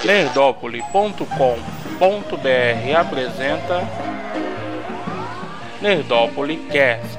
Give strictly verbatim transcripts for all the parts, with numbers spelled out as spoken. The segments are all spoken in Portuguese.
Nerdópolis ponto com ponto b r apresenta Nerdópolis Cast.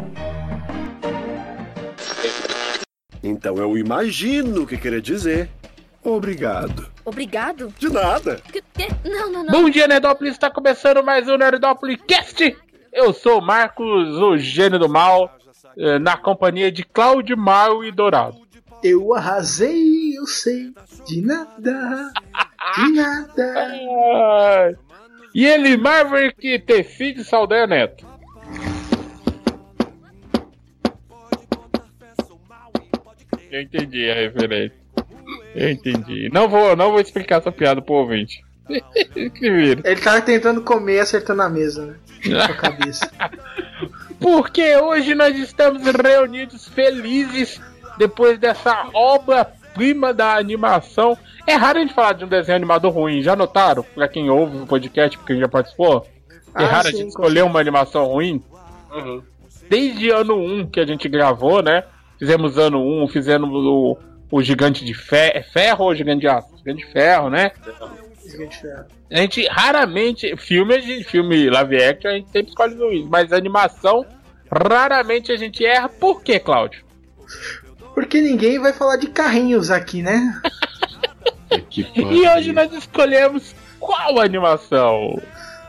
Então eu imagino o que queria dizer. Obrigado. Obrigado? De nada. Que, que? Não, não, não. Bom dia, Nerdópolis. Está começando mais um Nerdópolis Cast. Eu sou o Marcos, o gênio do mal, na companhia de Cláudio, Mal e Dourado. Eu arrasei, eu sei, de nada, de nada. E ele, Maverick, Tefid Saldanha Neto. Eu entendi a referência. Eu entendi. Não vou, não vou explicar essa piada pro ouvinte. Ele tava tentando comer acertando a mesa, né? Com a cabeça. Porque hoje nós estamos reunidos felizes depois dessa obra-prima da animação. É raro a gente falar de um desenho animado ruim, já notaram? Pra quem ouve o podcast, porque já participou? É ah, raro sim, a gente escolher uma animação ruim. Uhum. Desde ano um que a gente gravou, né? Fizemos ano um, fizemos o, o Gigante de Ferro. É Ferro ou Gigante de Aço? Gigante de Ferro, né? Gigante de Ferro. A gente raramente, filme, a gente, filme live action, a gente sempre escolhe Luiz, mas animação, raramente a gente erra. Por que, Cláudio? Porque ninguém vai falar de carrinhos aqui, né? E hoje nós escolhemos qual animação?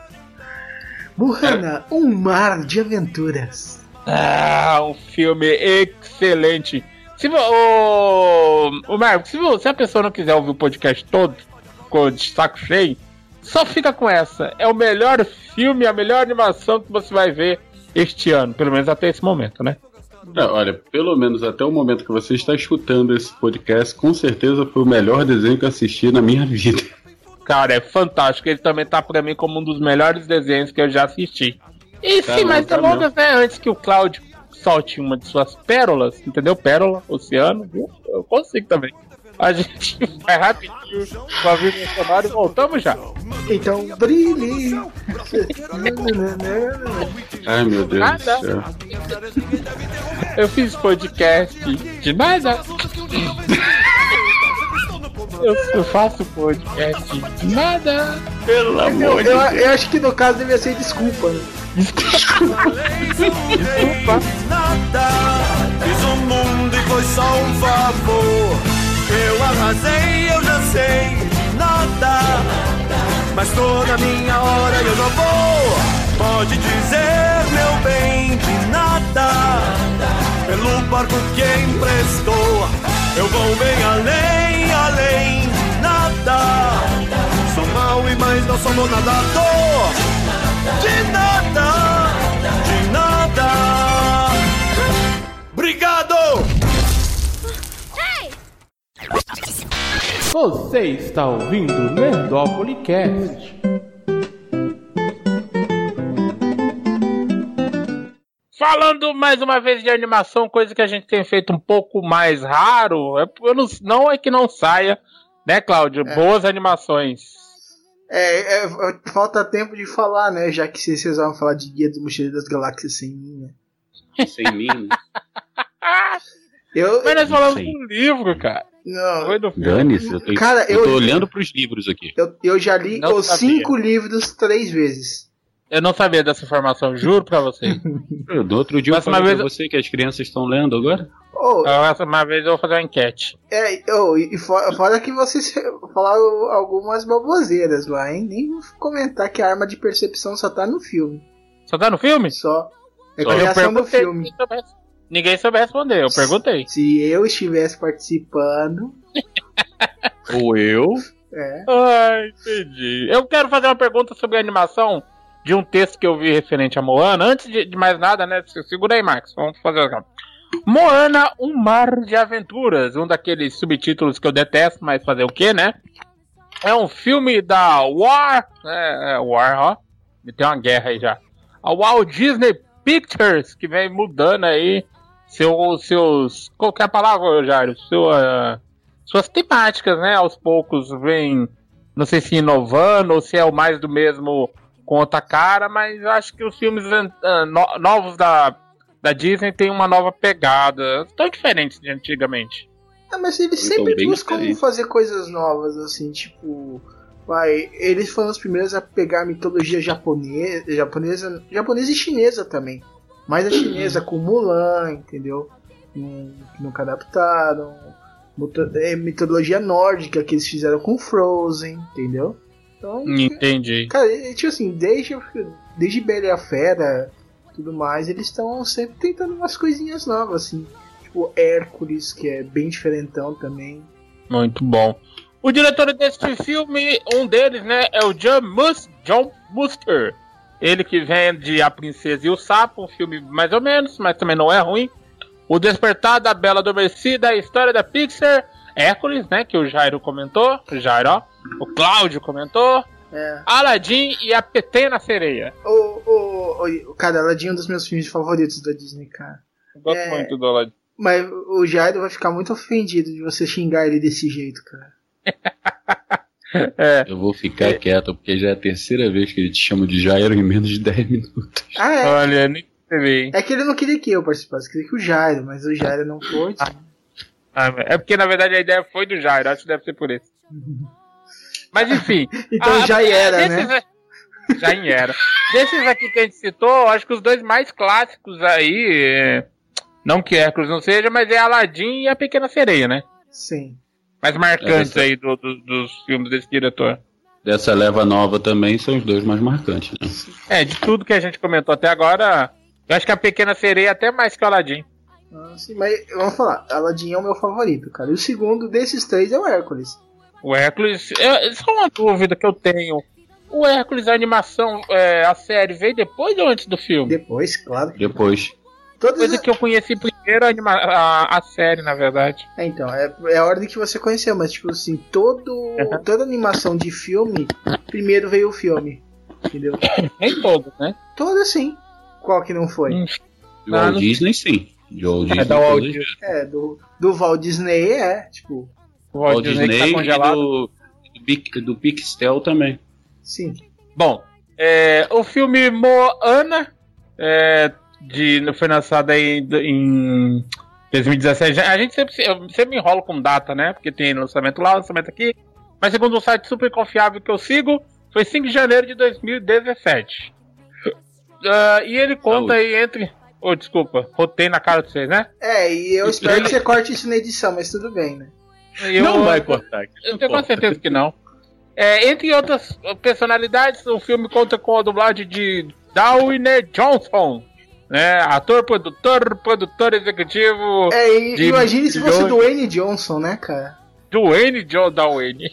Moana, um mar de aventuras. Ah, um filme excelente. Se o, o Marcos, se, se a pessoa não quiser ouvir o podcast todo, com de saco cheio, só fica com essa. É o melhor filme, a melhor animação que você vai ver este ano, pelo menos até esse momento, né? Não, olha, pelo menos até o momento que você está escutando esse podcast, com certeza foi o melhor desenho que eu assisti na minha vida. Cara, é fantástico. Ele também tá pra mim como um dos melhores desenhos que eu já assisti. E tá sim, não, mais tá delongas, né? Antes que o Cláudio solte uma de suas pérolas, entendeu? Pérola, oceano, viu? Eu consigo também. A gente vai rapidinho com a vida sonora e voltamos já. Então, brilhe. Ai, meu Deus nada. do céu. Eu fiz podcast de nada. Eu, eu faço podcast de nada. Pelo amor eu, de eu, Deus. Eu acho que no caso devia ser desculpa, né? Desculpa. Desculpa. Fiz o mundo e foi só um favor. Eu arrasei, eu já sei de nada, mas tô na minha hora e eu não vou. Pode dizer, meu bem, de nada. Pelo barco que emprestou, eu vou bem além, além de nada. Sou mau e mais não sou nadador. De nada, de nada. Obrigado! Você está ouvindo Nerdópolis Cast. Falando mais uma vez de animação, coisa que a gente tem feito um pouco mais raro, é, não, não é que não saia, né, Cláudio? É. Boas animações. É, é, falta tempo de falar, né? Já que vocês vão falar de Guia do Mochileiro das Galáxias sem mim, né? Sem mim, né? Eu, Mas nós falamos do livro, cara. Não, Dane-se, eu tô, cara, eu tô eu, olhando pros livros aqui. Eu, eu já li não os sabia. cinco livros três vezes. Eu não sabia dessa informação, juro pra vocês. Eu, do outro dia eu falei vez... pra você que as crianças estão lendo agora. Oh, essa uma vez eu vou fazer uma enquete. É, oh, e fora, fora que vocês falaram algumas baboseiras lá, hein? Nem vou comentar que a arma de percepção só tá no filme. Só tá no filme? Só. É só. criação do filme. Ninguém soube responder, eu perguntei. Se eu estivesse participando. Ou eu? É. Ai, entendi. Eu quero fazer uma pergunta sobre a animação de um texto que eu vi referente a Moana. Antes de, de mais nada, né? Segura aí, Marcos. Vamos fazer aqui. Moana, um mar de aventuras. Um daqueles subtítulos que eu detesto, mas fazer o quê, né? É um filme da War. É, é War, ó. Tem uma guerra aí já. A Walt Disney Pictures, que vem mudando aí seus. seus qual que é a palavra, Jairo? Sua, suas temáticas, né? Aos poucos vem. Não sei se inovando ou se é o mais do mesmo com outra cara, mas eu acho que os filmes uh, no, novos da, da Disney tem uma nova pegada. Tão diferentes de antigamente. Ah, mas eles Então, sempre bem buscam diferente. fazer coisas novas, assim, tipo... Vai, eles foram os primeiros a pegar a mitologia japonesa, japonesa, japonesa e chinesa também. Mais a chinesa com Mulan, entendeu? Que nunca adaptaram. É, mitologia nórdica que eles fizeram com Frozen, entendeu? Então, Entendi. cara, tipo assim, desde, desde Bela e a Fera tudo mais, eles estão sempre tentando umas coisinhas novas, assim. Tipo Hércules, que é bem diferentão também. Muito bom. O diretor deste filme, um deles, né, é o John, Mus- John Muster. Ele que vem de A Princesa e o Sapo, um filme mais ou menos, mas também não é ruim. O Despertar da Bela Adormecida, a história da Pixar, Hércules, né, que o Jairo comentou, o Jairo, ó, o Cláudio comentou, É. Aladdin e a Pequena Sereia. O, o, o, cara, Aladdin é um dos meus filmes favoritos da Disney, cara. Eu gosto É. muito do Aladdin. Mas o Jairo vai ficar muito ofendido de você xingar ele desse jeito, cara. É. Eu vou ficar quieto, porque já é a terceira vez que ele te chama de Jairo em menos de dez minutos. Ah, é. Olha, nem sei. É que ele não queria que eu participasse, queria que o Jairo, mas o Jairo não pôde. Ah, é porque na verdade a ideia foi do Jairo, acho que deve ser por isso. Mas enfim. Então ah, já era, desses, né? Já era. Desses aqui que a gente citou, acho que os dois mais clássicos aí, é, não que Hércules não seja, mas é Aladdin e a Pequena Sereia, né? Sim. Mais marcantes É, aí do, do, dos filmes desse diretor. Dessa leva nova também são os dois mais marcantes, né? É, de tudo que a gente comentou até agora, eu acho que a Pequena Sereia é até mais que o Aladdin. Ah, sim, mas vamos falar, Aladdin é o meu favorito, cara. E o segundo desses três é o Hércules. O Hércules, é, só uma dúvida que eu tenho. O Hércules, a animação, é, a série, veio depois ou antes do filme? Depois, claro. Depois. Todas Coisa que eu conheci primeiro a, anima- a, a série, na verdade. É, então, é, é a ordem que você conheceu, mas tipo assim, todo, Uhum. toda animação de filme, primeiro veio o filme. Entendeu? Nem todos, né? Toda sim. Qual que não foi? Hum. De Walt Disney, sim. De Walt Disney. É da Walt todas- Disney. É, do, do Walt Disney é, tipo, O Walt Walt Disney, Disney que tá congelado. e do, do, Pic- do Pixel também. sim. Bom, é, o filme Moana é, de, foi lançado aí em dois mil e dezessete. A gente sempre, eu sempre enrola com data, né? Porque tem lançamento lá, lançamento aqui. Mas segundo um site super confiável que eu sigo, foi cinco de janeiro de dois mil e dezessete. Uh, e ele conta Saúde. aí entre... Oh, desculpa, rotei na cara de vocês, né? É, e eu espero que você corte isso na edição, mas tudo bem, né? Eu, Não vai cortar. Eu tenho quase certeza que não. É, entre outras personalidades, o filme conta com a dublagem de Dwayne Johnson, né? Ator, produtor, produtor executivo. É, e de imagine se fosse milhões- do Dwayne Johnson, né, cara? Dwayne John Dwayne.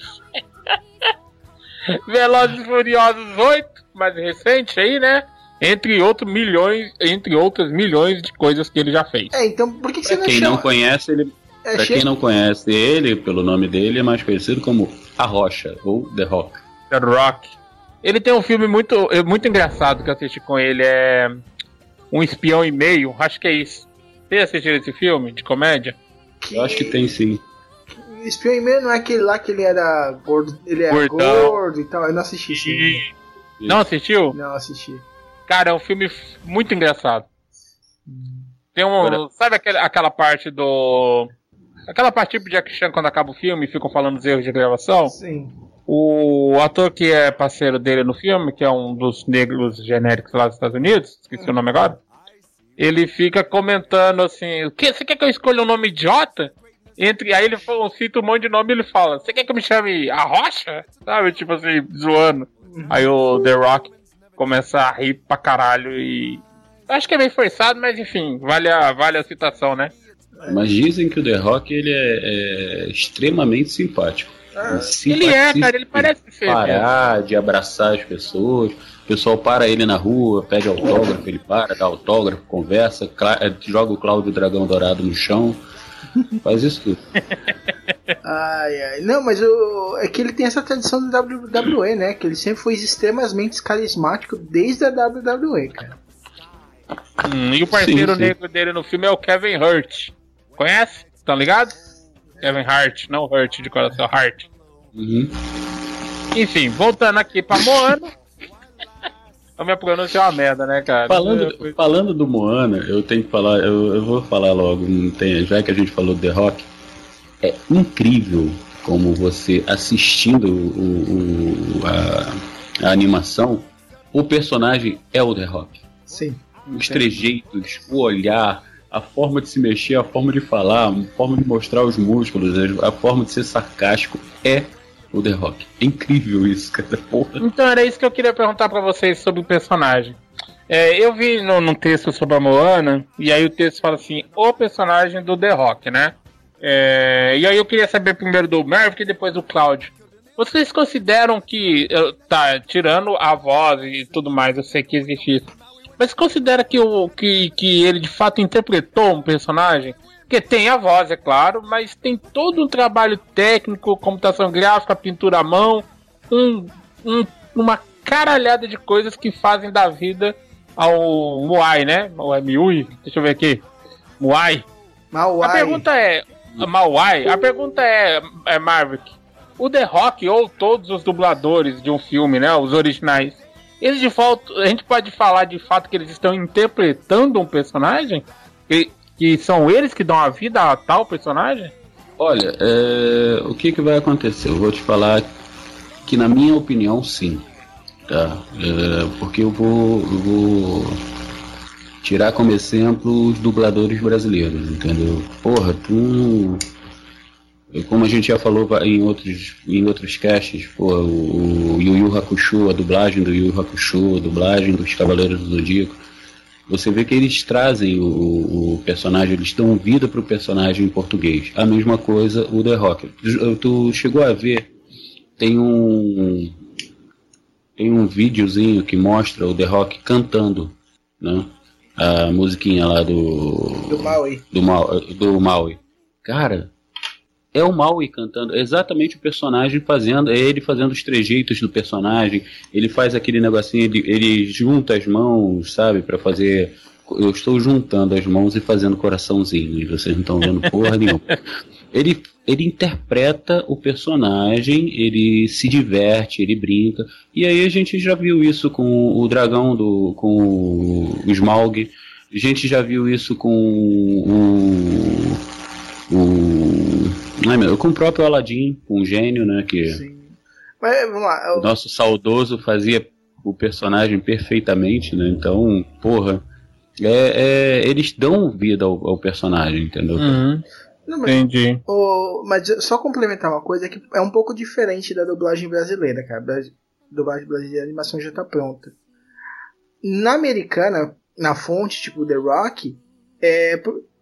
Velozes e Furiosos oito, mais recente aí, né? Entre outros milhões, entre outras milhões de coisas que ele já fez. É, então por que, que você Pra não quem chama... não conhece, ele. é, Pra che- quem não conhece ele, pelo nome dele, é mais conhecido como A Rocha, ou The Rock. The Rock. Ele tem um filme muito, é, muito engraçado que eu assisti com ele, é Um Espião e Meio, acho que é isso. Vocês assistiram esse filme de comédia? que... Eu acho que tem sim. Espião e meio não é aquele lá que ele era gordo, ele era Gordão. gordo e tal. Eu não assisti esse filme. Não assistiu? Não assisti. Cara, é um filme f- muito engraçado. Tem um. Agora- Sabe aquele, aquela parte do. Aquela parte tipo Jack Chan quando acaba o filme e ficam falando dos erros de gravação? Sim. O ator que é parceiro dele no filme, que é um dos negros genéricos lá dos Estados Unidos, esqueci o nome agora, ele fica comentando assim: o que, você quer que eu escolha um nome idiota? Entre, aí ele fala, cita um monte de nome e ele fala: você quer que eu me chame A Rocha? Sabe, tipo assim, zoando. Aí o The Rock começa a rir pra caralho e. Acho que é meio forçado, mas enfim, vale a, vale a citação, né? Mas dizem que o The Rock ele é, é extremamente simpático. Ah, Ele é, cara, ele parece ser. Parar, de abraçar as pessoas. O pessoal para ele na rua, pede autógrafo, ele para, dá autógrafo, conversa, cla- joga o Cláudio Dragão Dourado no chão. Faz isso tudo. Ai, ai. Não, mas o... é que ele tem essa tradição do W W E, né? Que ele sempre foi extremamente carismático desde a W W E, cara. Hum, e o parceiro Sim, sim. negro dele no filme é o Kevin Hart. Conhece? Estão ligados? Kevin Hart, não Hurt de coração, Hart. Uhum. Enfim, voltando aqui pra Moana. A minha pronúncia é uma merda, né, cara? Falando, falando do Moana, eu tenho que falar, eu, eu vou falar logo, não tem, já que a gente falou do The Rock, é incrível como você assistindo o, o, a, a animação, o personagem é o The Rock. Sim. Os trejeitos, o olhar, a forma de se mexer, a forma de falar, a forma de mostrar os músculos, a forma de ser sarcástico é o The Rock. É incrível isso, cara. Porra. Então era isso que eu queria perguntar pra vocês sobre o personagem. É, eu vi no, no texto sobre a Moana, e aí o texto fala assim, o personagem do The Rock, né? É, e aí eu queria saber primeiro do Maverick e depois do Cláudio. Vocês consideram que, tá, tirando a voz e tudo mais, eu sei que existe isso, mas considera que, o, que, que ele de fato interpretou um personagem? Porque tem a voz, é claro, mas tem todo um trabalho técnico, computação gráfica, pintura à mão, um, um, uma caralhada de coisas que fazem da vida ao Muay, né? Ou é Miui? Deixa eu ver aqui. Muay. Mauai. A pergunta é... Mauai. A pergunta é, é, Maverick, o The Rock ou todos os dubladores de um filme, né? Os originais, eles de fato... A gente pode falar de fato que eles estão interpretando um personagem? Que, que são eles que dão a vida a tal personagem? Olha, é, o que, que vai acontecer? Eu vou te falar que, na minha opinião, sim. Tá? É, porque eu vou, eu vou tirar como exemplo os dubladores brasileiros, entendeu? Porra, tu... Como a gente já falou em outros, em outros casts, porra, o, o Yu Yu Hakusho, a dublagem do Yu Yu Hakusho, a dublagem dos Cavaleiros do Zodíaco, você vê que eles trazem o, o personagem, eles dão vida pro personagem em português. A mesma coisa o The Rock. Tu, tu chegou a ver, tem um... Tem um videozinho que mostra o The Rock cantando, né? A musiquinha lá do... Do Maui. Do, Ma, do Maui. Cara, é o Maui cantando. É exatamente o personagem fazendo... É ele fazendo os trejeitos do personagem. Ele faz aquele negocinho... Ele, ele junta as mãos, sabe? Pra fazer... Eu estou juntando as mãos e fazendo coraçãozinho. E vocês não estão vendo porra nenhuma. Ele, ele interpreta o personagem, ele se diverte, ele brinca. E aí a gente já viu isso com o dragão, do, com o Smaug. A gente já viu isso com o... o ai, meu, com o próprio Aladdin, com o gênio, né? Que Sim. Mas, vamos lá, eu... o nosso saudoso fazia o personagem perfeitamente, né? Então, porra... É, é, eles dão vida ao, ao personagem, entendeu? Uhum. Não, mas, Entendi. o, mas só complementar uma coisa, é que é um pouco diferente da dublagem brasileira, cara. A dublagem brasileira, a animação já tá pronta. Na americana, na fonte, tipo The Rock, é,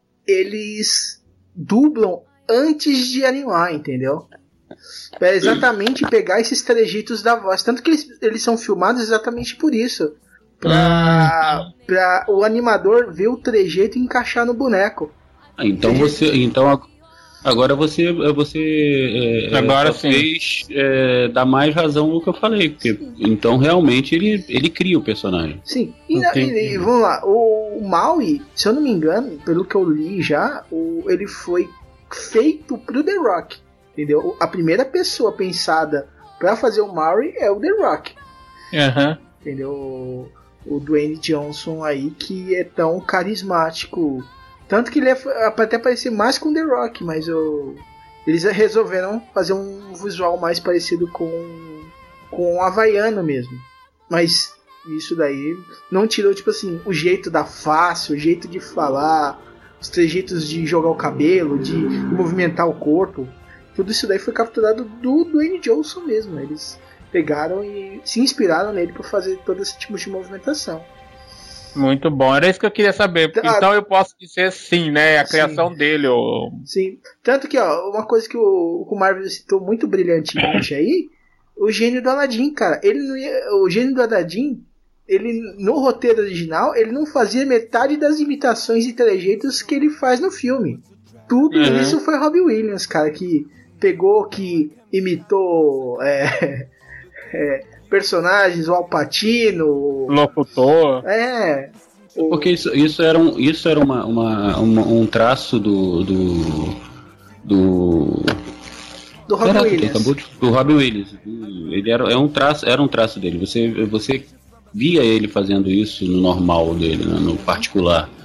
eles dublam antes de animar, entendeu? Pra exatamente pegar esses trejeitos da voz. Tanto que eles, eles são filmados exatamente por isso. Pra, pra o animador ver o trejeito e encaixar no boneco. Ah, então você, então agora você, você é, agora talvez é, dá mais razão no que eu falei, porque então realmente ele, ele cria o personagem. Sim. E, na, e vamos lá, o, o Maui, se eu não me engano, pelo que eu li já, o, ele foi feito pro The Rock, entendeu? A primeira pessoa pensada pra fazer o Maui é o The Rock. Uhum. Entendeu? O Dwayne Johnson aí, que é tão carismático. Tanto que ele é, até parecer mais com The Rock, mas eu, eles resolveram fazer um visual mais parecido com com o havaiano mesmo. Mas isso daí não tirou, tipo assim, o jeito da face, o jeito de falar, os trejeitos de jogar o cabelo, de movimentar o corpo. Tudo isso daí foi capturado do Dwayne Johnson mesmo. Eles pegaram e se inspiraram nele para fazer todo esse tipo de movimentação. Muito bom, era isso que eu queria saber. Ah, então eu posso dizer sim, né? A criação sim. dele. Ou... Sim. Tanto que, ó, uma coisa que o, o Marvel citou muito brilhantemente aí, o gênio do Aladdin, cara. Ele não ia, o gênio do Aladdin, ele, no roteiro original, ele não fazia metade das imitações e trejeitos que ele faz no filme. Tudo uhum. isso foi Robbie Williams, cara, que pegou, que imitou... É, É, personagens, o Al Pacino, locutor. É. O... Porque isso, isso era, um, isso era uma, uma, uma, um traço do. do. do, do Robbie Williams. De, do Robbie Williams. Ele era, é um traço, era um traço dele. Você, você via ele fazendo isso no normal dele, né, no particular.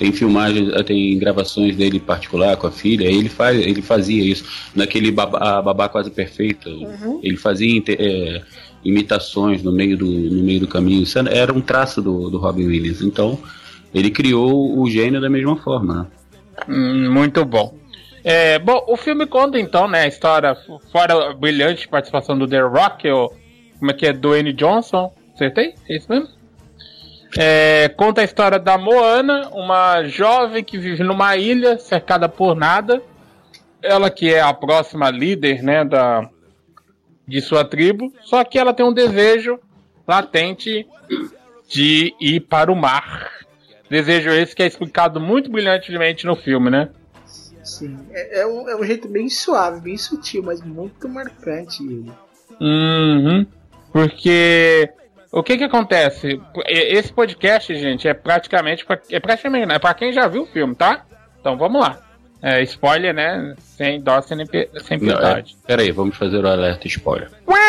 tem filmagens, tem gravações dele particular com a filha, ele, faz, ele fazia isso, naquele babá, a babá quase perfeita, uhum. ele fazia é, imitações no meio, do, no meio do caminho, isso era um traço do, do Robin Williams, então ele criou o gênio da mesma forma, né? Hum, muito bom. É, bom, o filme conta então, né, a história, fora a brilhante participação do The Rock, ou como é que é, Dwayne Johnson, acertei? É isso mesmo? É, conta a história da Moana, uma jovem que vive numa ilha cercada por nada. Ela que é a próxima líder, né, da, de sua tribo. Só que ela tem um desejo latente de ir para o mar. Desejo esse que é explicado muito brilhantemente no filme, né? Sim, é, é, um, é um jeito bem suave, bem sutil, mas muito marcante ele. Uhum, porque o que que acontece? Esse podcast, gente, é praticamente pra, é praticamente, é pra quem já viu o filme, tá? Então vamos lá. É, spoiler, né? Sem dó, sem, sem piedade. É, pera aí, vamos fazer o alerta spoiler.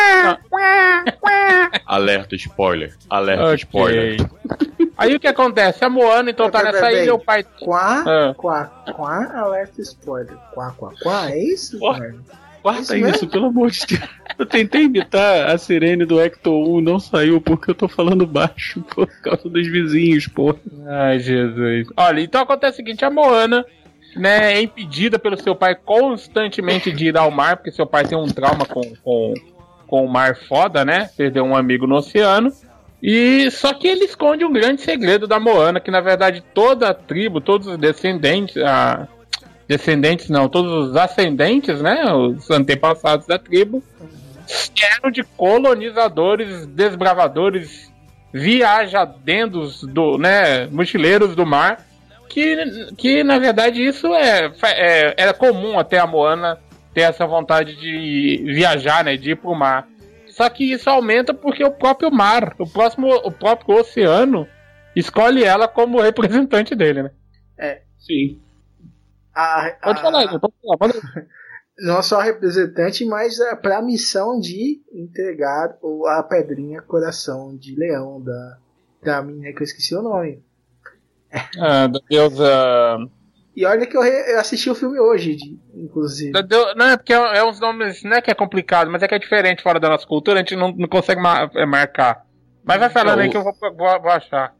Alerta spoiler. Alerta okay. spoiler. Aí o que acontece? A Moana, então, tá nessa bem, ilha, o pai... Quá, ah. quá, quá, alerta spoiler. Quá, quá, quá, é isso, cara? Guarda isso, isso pelo amor de Deus. Eu tentei imitar a sirene do Hector um, não saiu porque eu tô falando baixo por causa dos vizinhos, pô. Ai, Jesus. Olha, então acontece o seguinte, a Moana, né, é impedida pelo seu pai constantemente de ir ao mar, porque seu pai tem um trauma com, com, com o mar foda, né? Perdeu um amigo no oceano. E só que ele esconde um grande segredo da Moana, que na verdade toda a tribo, todos os descendentes, a, descendentes não, todos os ascendentes, né, os antepassados da tribo, eram de colonizadores, desbravadores, viajadendos, do, né, mochileiros do mar, que, que na verdade isso é, é, era comum até a Moana ter essa vontade de viajar, né, de ir pro mar. Só que isso aumenta porque o próprio mar, o, próximo, o próprio oceano, escolhe ela como representante dele, né? É. Sim. A, a, pode falar, pode falar, pode falar. Não só representante, mas é para a missão de entregar a pedrinha Coração de Leão da, da menina que eu esqueci o nome. Ah, da deusa... E olha que eu, re, eu assisti o filme hoje, de, inclusive. Não, é porque é, é uns nomes, não é que é complicado, mas é que é diferente fora da nossa cultura, a gente não, não consegue mar, é, marcar. Mas vai falando é, aí que eu vou, vou, vou achar.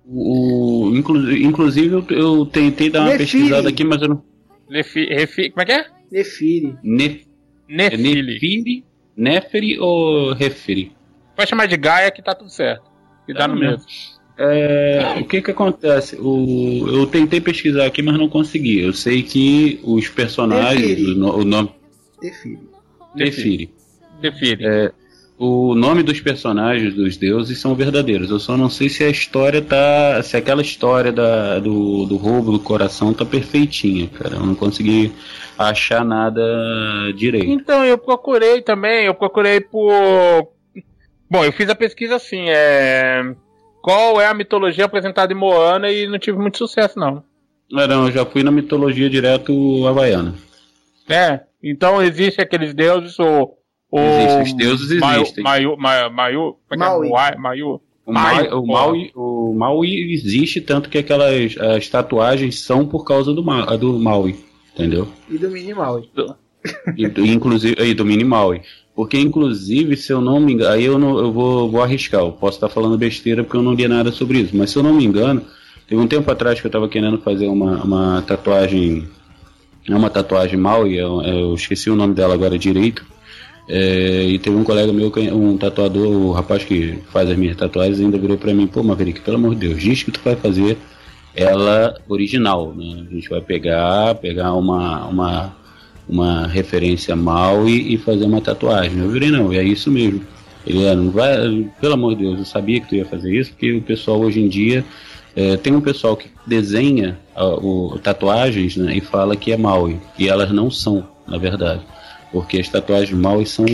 O, inclu, inclusive eu, eu tentei dar uma Nefiri. pesquisada aqui, mas eu não... Nefi, refi, como é que é? Nefiri. Nef, Nefili. Nefiri, Neferi ou Referi? Pode chamar de Gaia que tá tudo certo. E dá é no mesmo. mesmo. É, o que que acontece? O, eu tentei pesquisar aqui, mas não consegui. Eu sei que os personagens, o, o nome... Nefiri. Nefiri. Nefiri. É, o nome dos personagens dos deuses são verdadeiros. Eu só não sei se a história tá... Se aquela história da, do, do roubo do coração tá perfeitinha, cara. Eu não consegui achar nada direito. Então, eu procurei também. Eu procurei por... Bom, eu fiz a pesquisa assim, é... Qual é a mitologia apresentada em Moana e não tive muito sucesso, não. Não, não, eu já fui na mitologia direto havaiana. É, então existe aqueles deuses, ou... Existem, os deuses existem. Mayu, Mayu, Mayu, Maui. Mayu. O Maui, o, Maui, o Maui existe, tanto que aquelas as tatuagens são por causa do, Ma, do Maui, entendeu? E do Mini Maui. E do, inclusive, e do Mini Maui. Porque, inclusive, se eu não me engano, aí eu, não, eu vou, vou arriscar, eu posso estar falando besteira porque eu não li nada sobre isso, mas se eu não me engano, teve um tempo atrás que eu estava querendo fazer uma, uma tatuagem, é uma tatuagem Maui, eu, eu esqueci o nome dela agora direito, é, e teve um colega meu, um tatuador, o rapaz que faz as minhas tatuagens, ainda virou pra mim, pô, Maverick, pelo amor de Deus, diz que tu vai fazer ela original, né? A gente vai pegar, pegar uma... uma uma referência Maui e fazer uma tatuagem. Eu virei, não, é isso mesmo. Ele, não vai, pelo amor de Deus, eu sabia que tu ia fazer isso, porque o pessoal hoje em dia, é, tem um pessoal que desenha uh, o, tatuagens, né, e fala que é Maui, e elas não são, na verdade, porque as tatuagens Maui são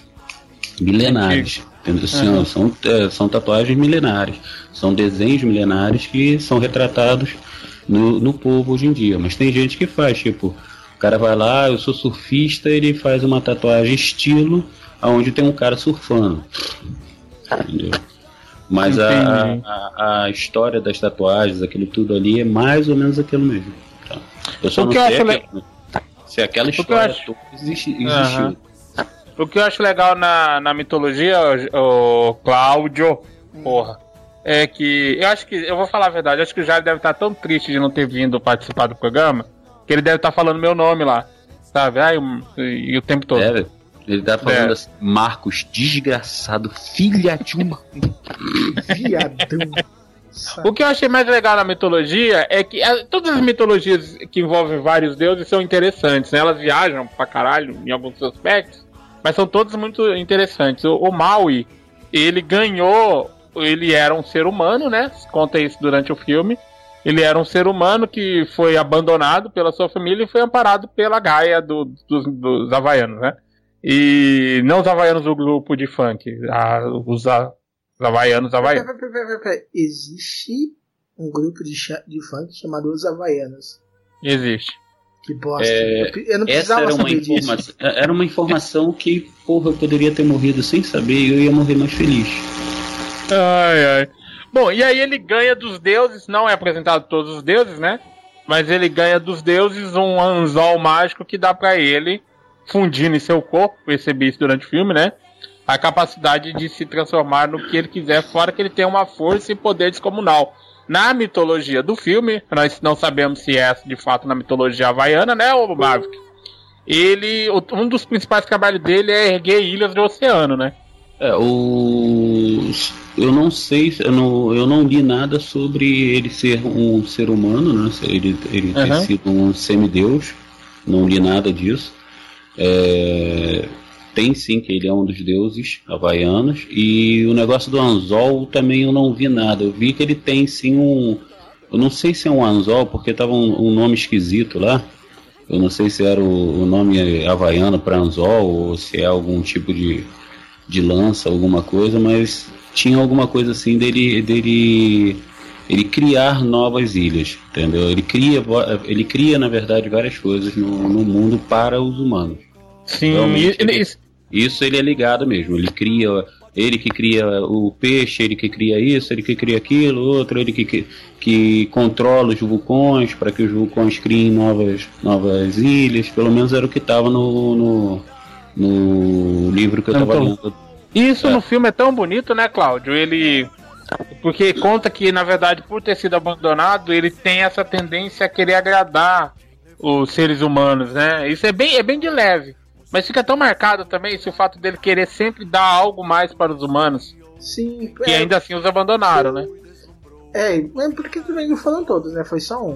milenares, entendeu? Uhum. São, é, são tatuagens milenares, são desenhos milenares que são retratados no, no povo hoje em dia, mas tem gente que faz, tipo, o cara vai lá, eu sou surfista, ele faz uma tatuagem estilo, onde tem um cara surfando. Entendeu? Mas a, a, a história das tatuagens, aquilo tudo ali, é mais ou menos aquilo mesmo. Tá? Eu só O não que eu sei acho aquilo, le- se aquela O que eu história acho- toda existe, existiu. Aham. O que eu acho legal na, na mitologia, o, o Cláudio, porra, é que eu acho que, eu vou falar a verdade, eu acho que o Jair deve estar tão triste de não ter vindo participar do programa, que ele deve estar falando meu nome lá, sabe? Ai, um- e, e o tempo todo. Deve. Ele tá falando É. assim, Marcos, desgraçado, filha de uma... Viadão. O que eu achei mais legal na mitologia é que ah, todas as mitologias que envolvem vários deuses são interessantes, né? Elas viajam pra caralho em alguns aspectos, mas são todas muito interessantes. O, o Maui, ele ganhou, ele era um ser humano, né? Conta isso durante o filme. Ele era um ser humano que foi abandonado pela sua família e foi amparado pela Gaia do- dos, dos havaianos, né? E não os havaianos do grupo de funk, a- os, a- os havaianos Pera, havaianos. pera, pera, pera, pera, pera. Existe um grupo de, cha- de funk chamado Os Havaianos. Existe. Que bosta. É, eu, eu não Essa precisava era uma, saber disso. informação, era uma informação que, porra, eu poderia ter morrido sem saber e eu ia morrer mais feliz. Ai, ai. Bom, e aí ele ganha dos deuses, não é apresentado todos os deuses, né? Mas ele ganha dos deuses um anzol mágico que dá pra ele, fundindo em seu corpo, percebi isso durante o filme, né? A capacidade de se transformar no que ele quiser, fora que ele tem uma força e poder descomunal. Na mitologia do filme, nós não sabemos se é de fato na mitologia havaiana, né, o Marvick? Ele, o- um dos principais trabalhos dele é erguer ilhas do oceano, né? É, os... Eu não sei, eu não, eu não li nada sobre ele ser um ser humano, né? Ele, ele ter Uhum. sido um semideus, não li nada disso. É, tem sim que ele é um dos deuses havaianos, e o negócio do anzol também eu não vi nada. Eu vi que ele tem sim um, eu não sei se é um anzol, porque tava um, um nome esquisito lá. Eu não sei se era o, o nome havaiano para anzol ou se é algum tipo de, de lança, alguma coisa, mas tinha alguma coisa assim dele, dele ele criar novas ilhas, entendeu? Ele cria, ele cria na verdade várias coisas no, no mundo para os humanos. Sim, Realmente, ele- ele- Isso ele é ligado mesmo. Ele cria, ele que cria o peixe, ele que cria isso, ele que cria aquilo, outro, ele que, que, que controla os vulcões para que os vulcões criem novas, novas ilhas. Pelo menos era o que estava no, no, no livro que eu estava Então, lendo. Isso É. no filme é tão bonito, né, Cláudio? Ele. Porque conta que, na verdade, por ter sido abandonado, ele tem essa tendência a querer agradar os seres humanos, né? Isso é bem, é bem de leve. Mas fica tão marcado também esse o fato dele querer sempre dar algo mais para os humanos. Sim, Que é, ainda assim os abandonaram, né? é, mas porque também não foram todos, né? Foi só um.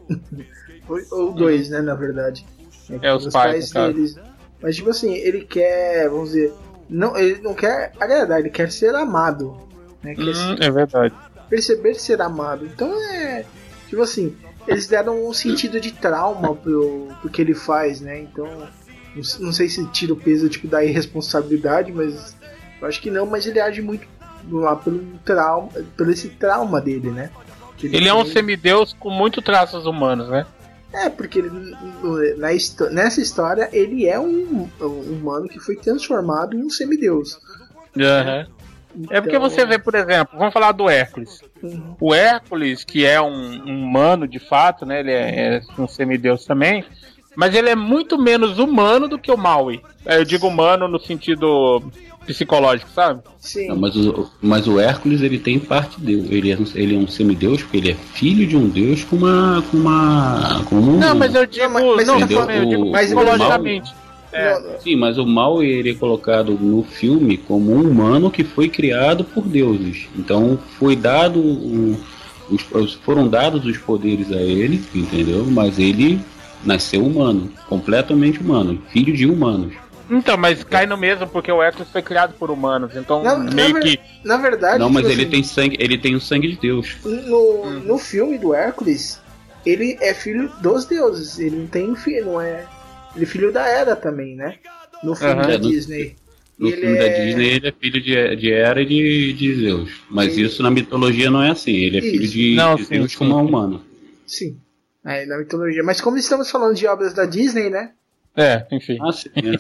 Foi, ou dois, né, na verdade. É, os pais, no caso. deles. Mas tipo assim, ele quer, vamos dizer, não, ele não quer agradar, ele quer ser amado. Né? Quer Hum, é verdade. perceber ser amado. Então é. Tipo assim, eles deram um sentido de trauma pro, pro que ele faz, né? Então. Não, não sei se tira o peso tipo, da irresponsabilidade, mas. Eu acho que não, mas ele age muito lá pelo trauma. Pelo esse trauma dele, né? Que Ele é um tem- semideus com muito traços humanos, né? É, porque ele, no- na, histó- nessa história ele é um, um humano que foi transformado em um semideus. Aham. É porque Então- você vê, por exemplo, vamos falar do Hércules. Uhum. O Hércules, que é um, um humano de fato, né? Ele é, é um semideus também. Mas ele é muito menos humano do que o Maui. É, eu digo humano no sentido psicológico, sabe? Sim. Não, mas, o, mas o Hércules ele tem parte dele. Ele é, um- ele é um semideus porque ele é filho de um deus com uma. com uma. com um, Não, mas eu digo. Não, mas- mas não, ele eu tá digo falando- mas- psicologicamente. É. Não, não. Sim, mas o mal ele é colocado no filme como um humano que foi criado por deuses. Então foi dado o, os, foram dados os poderes a ele, entendeu? Mas ele nasceu humano, completamente humano, filho de humanos. Então, mas cai no mesmo porque o Hércules foi criado por humanos. Então, Não, meio na, ver- que. na verdade, Não, mas tipo ele assim, tem sangue, ele tem o sangue de Deus. no, no filme do Hércules, ele é filho dos deuses. Ele não tem filho, não é. Ele é filho da Hera também, né? No filme Aham. da É, no- Disney. No Ele filme é- da Disney ele é filho de, de Hera e de, de Zeus. Mas Ele- isso na mitologia não é assim. Ele é filho Isso. de, Não, de sim, Zeus sim. como um humano. Sim. Aí na mitologia. Mas como estamos falando de obras da Disney, né? É, enfim. Ah, sim. é.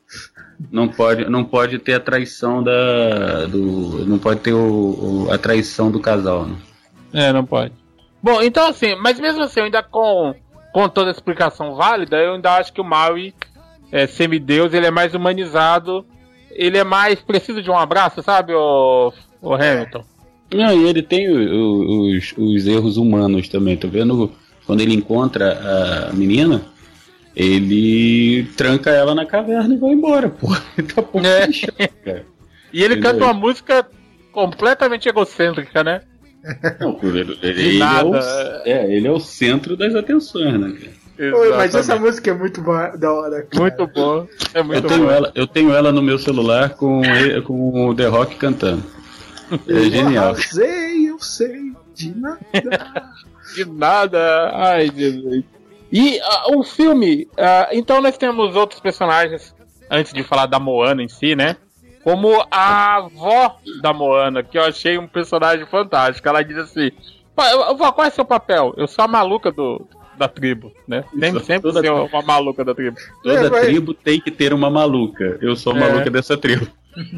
Não pode, não pode ter a traição da. Do, não pode ter o, o, a traição do casal, né? É, não pode. Bom, então assim, mas mesmo assim, ainda com, com toda a explicação válida, eu ainda acho que o Maui, é, semideus, ele é mais humanizado, ele é mais preciso de um abraço, sabe, o, o Hamilton? Não, e ele tem o, o, os, os erros humanos também, tá vendo? Quando ele encontra a menina, ele tranca ela na caverna e vai embora, pô. Ele tá pouco É. bichão, cara. E ele Entendeu? canta uma música completamente egocêntrica, né? Não, ele, ele, De ele é, o, nada. é, ele é o centro das atenções, né, cara? Oi, mas essa Exatamente. música é muito ba- da hora, cara. Muito bom. É muito Eu tenho, bom. ela, eu tenho ela no meu celular com, ele- com o The Rock cantando. É genial. Eu sei, eu sei, de nada. De nada. Ai, Jesus. E uh, o filme, uh, então nós temos outros personagens, antes de falar da Moana em si, né? Como a avó da Moana, que eu achei um personagem fantástico. Ela diz assim: "Vó, qual é seu papel? Eu sou a maluca do, da tribo, né? Tem Isso, sempre toda- ser uma maluca da tribo." Toda É, vai- tribo tem que ter uma maluca. Eu sou a É. maluca dessa tribo.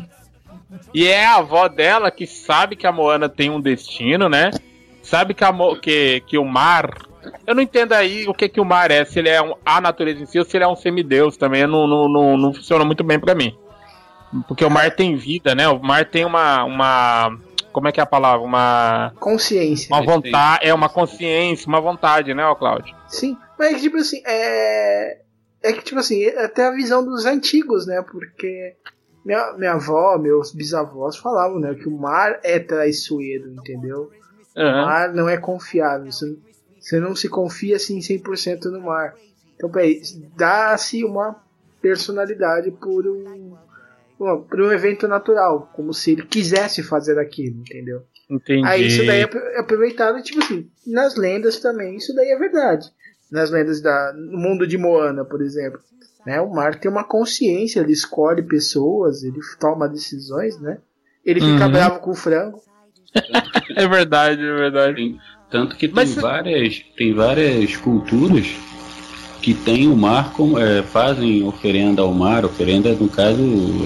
E é a avó dela que sabe que a Moana tem um destino, né? Sabe que, a Mo- que, que o mar... Eu não entendo aí o que, que o mar é, se ele é um, a natureza em si ou se ele é um semideus também, não, não, não, não funciona muito bem pra mim. Porque o mar tem vida, né? O mar tem uma... uma como é que é a palavra? Uma, Consciência. uma vontade, é uma consciência, uma vontade, né, ó, Cláudio? Sim, mas tipo assim, é. É que tipo assim, é até a visão dos antigos, né? Porque minha, minha avó, meus bisavós falavam, né? Que o mar é traiçoeiro, entendeu? O Aham. mar não é confiável. Você, você não se confia assim cem por cento no mar. Então, peraí, dá-se uma personalidade por um, uma- por um evento natural, como se ele quisesse fazer aquilo, entendeu? Entendi. Aí isso daí é apro- é aproveitado, tipo assim, nas lendas também, isso daí é verdade. Nas lendas da, no mundo de Moana, por exemplo. Né, o mar tem uma consciência, ele escolhe pessoas, ele toma decisões, né? Ele fica Uhum. bravo com o frango. É verdade, é verdade. Tem- tanto que tem Mas- várias, tem várias culturas que tem o mar como é, fazem oferenda ao mar, oferenda no caso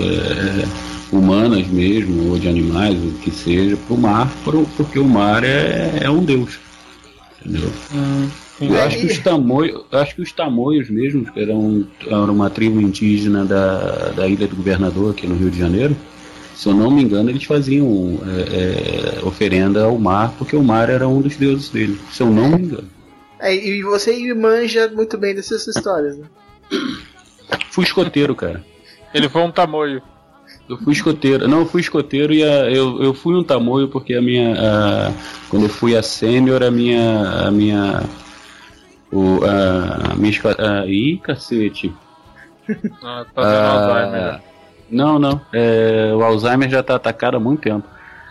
é, humanas mesmo, ou de animais, o que seja, pro mar, pro, porque o mar é, é um deus. Entendeu? Hum, Eu acho que os tamoios, eu acho que os tamoios mesmo, que eram, eram uma tribo indígena da, da Ilha do Governador, aqui no Rio de Janeiro, se eu não me engano, eles faziam é, é, oferenda ao mar, porque o mar era um dos deuses dele, se eu não me engano. É, e você manja muito bem dessas histórias, né? Fui escoteiro, cara. ele foi um tamoio. Eu fui escoteiro. Não, eu fui escoteiro e a, eu, eu fui um tamoio porque a minha. A, quando eu fui a sênior, a minha. A minha. O, a, a minha esco- a, ih, cacete. Ah, tá dando Alzheimer, né? Ah, não, não. É, o Alzheimer já tá atacado há muito tempo.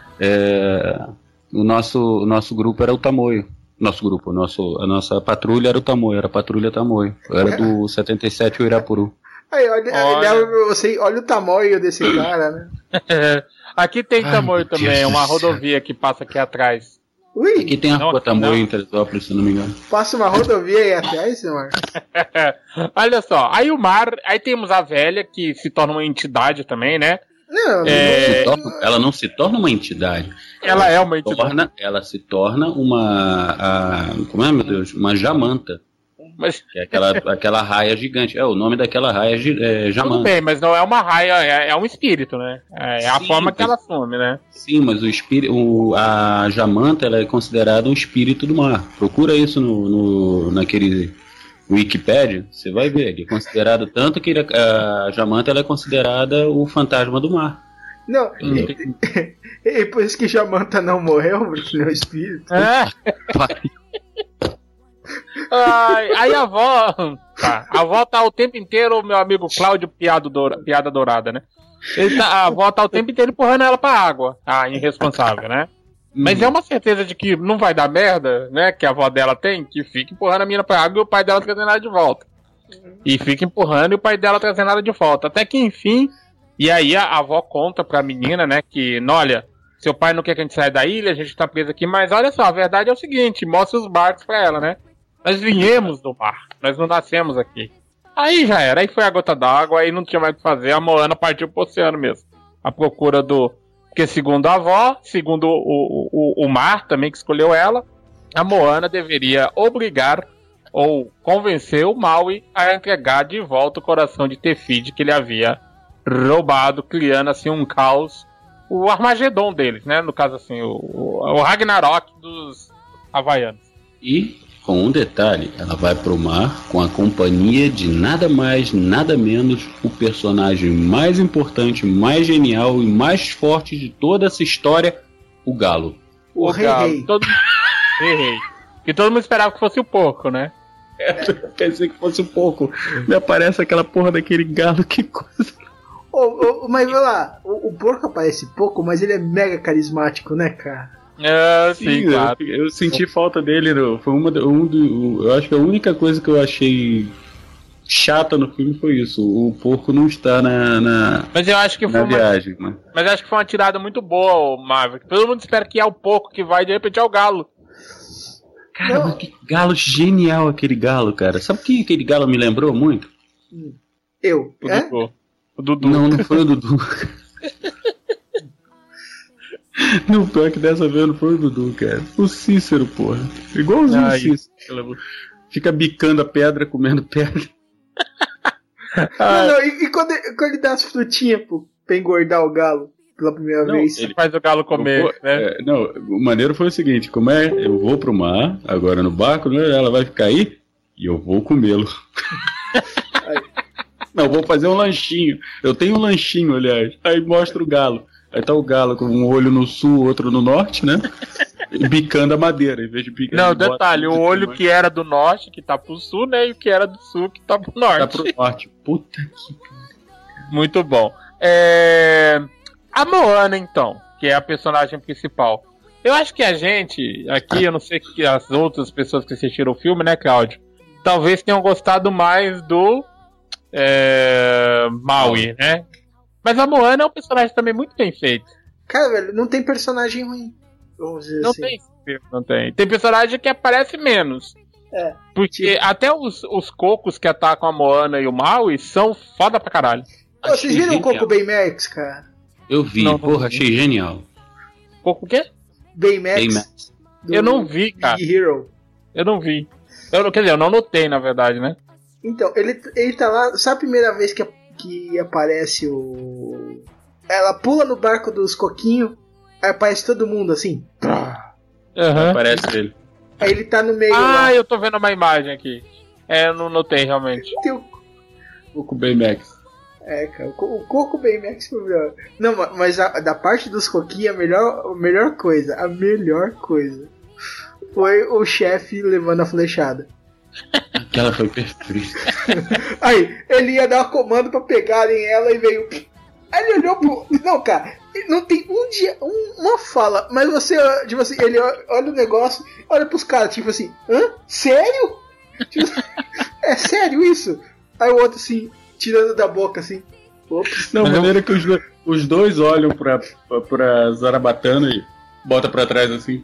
É, o, nosso, o nosso grupo era o tamoio. Nosso grupo, o nosso, a nossa patrulha era o tamoio, era a patrulha tamoio. Eu era do setenta e sete o Irapuru. Aí, olha, Olha. olha, você, olha o tamanho desse cara, né? É, aqui tem Ai, tamoio meu Deus também, é uma do céu. rodovia que passa aqui atrás. Ui, Aqui tem a Não, rua tamoio não. em Teresópolis, se não me engano. passa uma rodovia aí atrás, seu Marcos. Olha só, aí o mar, aí temos a velha que se torna uma entidade também, né? Não, É, Se torna- ela não se torna uma entidade. Ela é uma entidade. Torna, ela se torna uma. A, como é, meu Deus? Uma jamanta. Mas Que é aquela, aquela raia gigante. É, o nome daquela raia é gi- é tudo jamanta. bem, mas não é uma raia, é, é um espírito, né? É, é a Sim, forma que mas- ela assume, né? Sim, mas o espírito, o, a jamanta ela é considerada um espírito do mar. Procura isso no, no naquele Wikipedia, você vai ver. Ele é considerado tanto que ele, é- a jamanta ela é considerada o fantasma do mar. não. Hum. E, e por isso que Jamanta não morreu, porque ele é um espírito. É. Ai, aí a avó. Tá, a avó tá o tempo inteiro, o meu amigo Cláudio, piada, doura, piada dourada, né? Ele tá- a avó tá o tempo inteiro empurrando ela pra água. A irresponsável, né? Mas é uma certeza de que não vai dar merda, né? Que a avó dela tem, que fica empurrando a menina pra água e o pai dela trazendo ela de volta. E fica empurrando e o pai dela trazendo ela de volta. Até que enfim. E aí a, a avó conta pra menina, né? Que, olha, seu pai não quer que a gente saia da ilha, a gente tá preso aqui, mas olha só, a verdade é o seguinte: mostra os barcos pra ela, né? Nós viemos do mar, nós não nascemos aqui. Aí já era, aí foi a gota d'água, aí não tinha mais o que fazer, a Moana partiu pro oceano mesmo. À procura do... Porque segundo a avó, segundo o, o, o mar também que escolheu ela, a Moana deveria obrigar ou convencer o Maui a entregar de volta o coração de Te-Fiti que ele havia roubado, criando assim um caos, o Armagedon deles, né? No caso assim, o, o Ragnarok dos havaianos. E, com um detalhe, ela vai pro mar com a companhia de nada mais, nada menos, o personagem mais importante, mais genial e mais forte de toda essa história, o Galo. O, o Rei Galo. Rei. Todo... Rei Rei. E todo mundo esperava que fosse o porco, né? Eu pensei que fosse um pouco. Me aparece aquela porra daquele galo, que coisa. Oh, oh, mas vai lá, o, o porco aparece pouco, mas ele é mega carismático, né, cara? É, sim, sim, claro. Eu, eu senti falta dele. No, foi uma, um do, eu acho que a única coisa que eu achei chata no filme foi isso. O porco não está na, na, mas eu acho que na foi viagem. Uma, né? Mas eu acho que foi uma tirada muito boa, o Marvel. Todo mundo espera que é o porco que vai, de repente é o galo. Cara, mas que galo genial aquele galo, cara. Sabe o que aquele galo me lembrou muito? Eu. O é? Dudu. O Dudu. Não, não foi o Dudu. No pior que dessa vez não foi o Dudu, cara. O Cícero, porra. Igualzinho o Cícero. Fica bicando a pedra, comendo pedra. Não, não, e, e quando, ele, quando ele dá as frutinhas pro, pra engordar o galo pela primeira não, vez? Ele faz o galo comer, vou, né? É, não, o maneiro foi o seguinte, como é, eu vou pro mar, agora no barco, né, ela vai ficar aí e eu vou comê-lo. Não, vou fazer um lanchinho. Eu tenho um lanchinho, aliás. Aí mostra o galo. Aí tá o galo com um olho no sul, outro no norte, né? Bicando a madeira, em vez de bicar. Não, detalhe, o olho que era do norte, que tá pro sul, né? E o que era do sul, que tá pro norte. Tá pro norte. Puta que... Muito bom. É... A Moana, então, que é a personagem principal. Eu acho que a gente, aqui, eu não sei que as outras pessoas que assistiram o filme, né, Cláudio? Talvez tenham gostado mais do é... Maui, né? Mas a Moana é um personagem também muito bem feito. Cara, velho, não tem personagem ruim. Vamos dizer não assim. tem, não tem. Tem personagem que aparece menos. É. Porque tipo... até os, os cocos que atacam a Moana e o Maui são foda pra caralho. Pô, vocês viram o Coco Baymax, cara? Eu vi, não, porra, não achei genial. Coco o quê? Baymax. Baymax. Eu não vi, cara. Big Hero. Eu não vi. Eu, quer dizer, eu não notei, na verdade, né? Então, ele, ele tá lá. Sabe a primeira vez que, que aparece o. Ela pula no barco dos coquinhos, aí aparece todo mundo assim. Uhum. Aparece ele. Aí ele tá no meio. Ah, lá. eu tô vendo uma imagem aqui. É, eu não notei realmente. Tem o Coco Baymax. É, cara, o Coco Baymax foi melhor. Não, mas a, da parte dos coquinhos, a melhor, a melhor coisa, a melhor coisa foi o chefe levando a flechada. Aquela foi perfeita. Aí, ele ia dar um comando pra pegarem ela e veio. Aí ele olhou pro. Não, cara, não tem um dia, um, uma fala, mas você, tipo assim, ele olha o negócio, olha pros caras, tipo assim, hã? Sério? Tipo, é sério isso? Aí o outro assim, tirando da boca assim. Ops. Não, a maneira eu... que os, os dois olham pra, pra, pra Zarabatana e bota pra trás assim.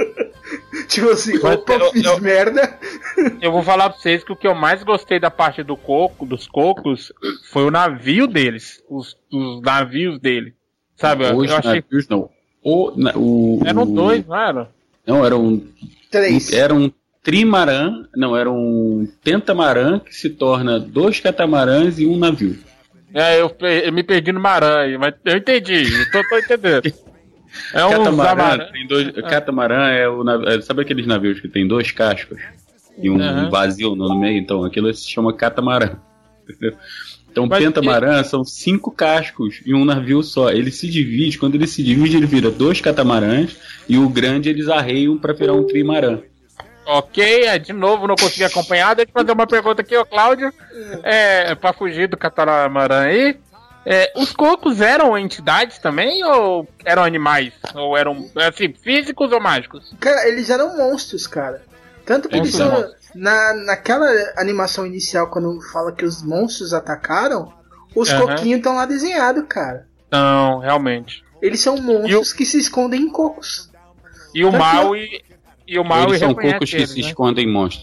Tipo assim, mas opa, eu, fiz eu, merda. Eu vou falar pra vocês que o que eu mais gostei da parte do coco, dos cocos, foi o navio deles. Os, os navios dele. Sabe? Os eu achei... navios não. O, na, o, eram o... dois, não era? Não, era um. Três. Um, era um trimarã. Não, era um tentamarã que se torna dois catamarãs e um navio. É, eu, eu me perdi no Maranhão, mas eu entendi, eu tô, tô entendendo. É um catamarã, tem dois, catamarã é o navio, sabe aqueles navios que tem dois cascos e um uhum. vazio no meio? Então aquilo se chama catamarã. Entendeu? Então mas pentamarã que... são cinco cascos e um navio só. Ele se divide, quando ele se divide, ele vira dois catamarãs e o grande eles arreiam para virar um trimarã. Ok, é, de novo não consegui acompanhar. Deixa eu fazer uma pergunta aqui, ó, Cláudio. É, pra fugir do catamarã aí. É, os cocos eram entidades também ou eram animais? Ou eram, assim, físicos ou mágicos? Cara, eles eram monstros, cara. Tanto que eles são. Na, naquela animação inicial, quando fala que os monstros atacaram, os uhum. coquinhos estão lá desenhados, cara. Não, realmente. Eles são monstros o... que se escondem em cocos. E o Maui. E o Maui eles são cocos que eles, se né? escondem em monstros.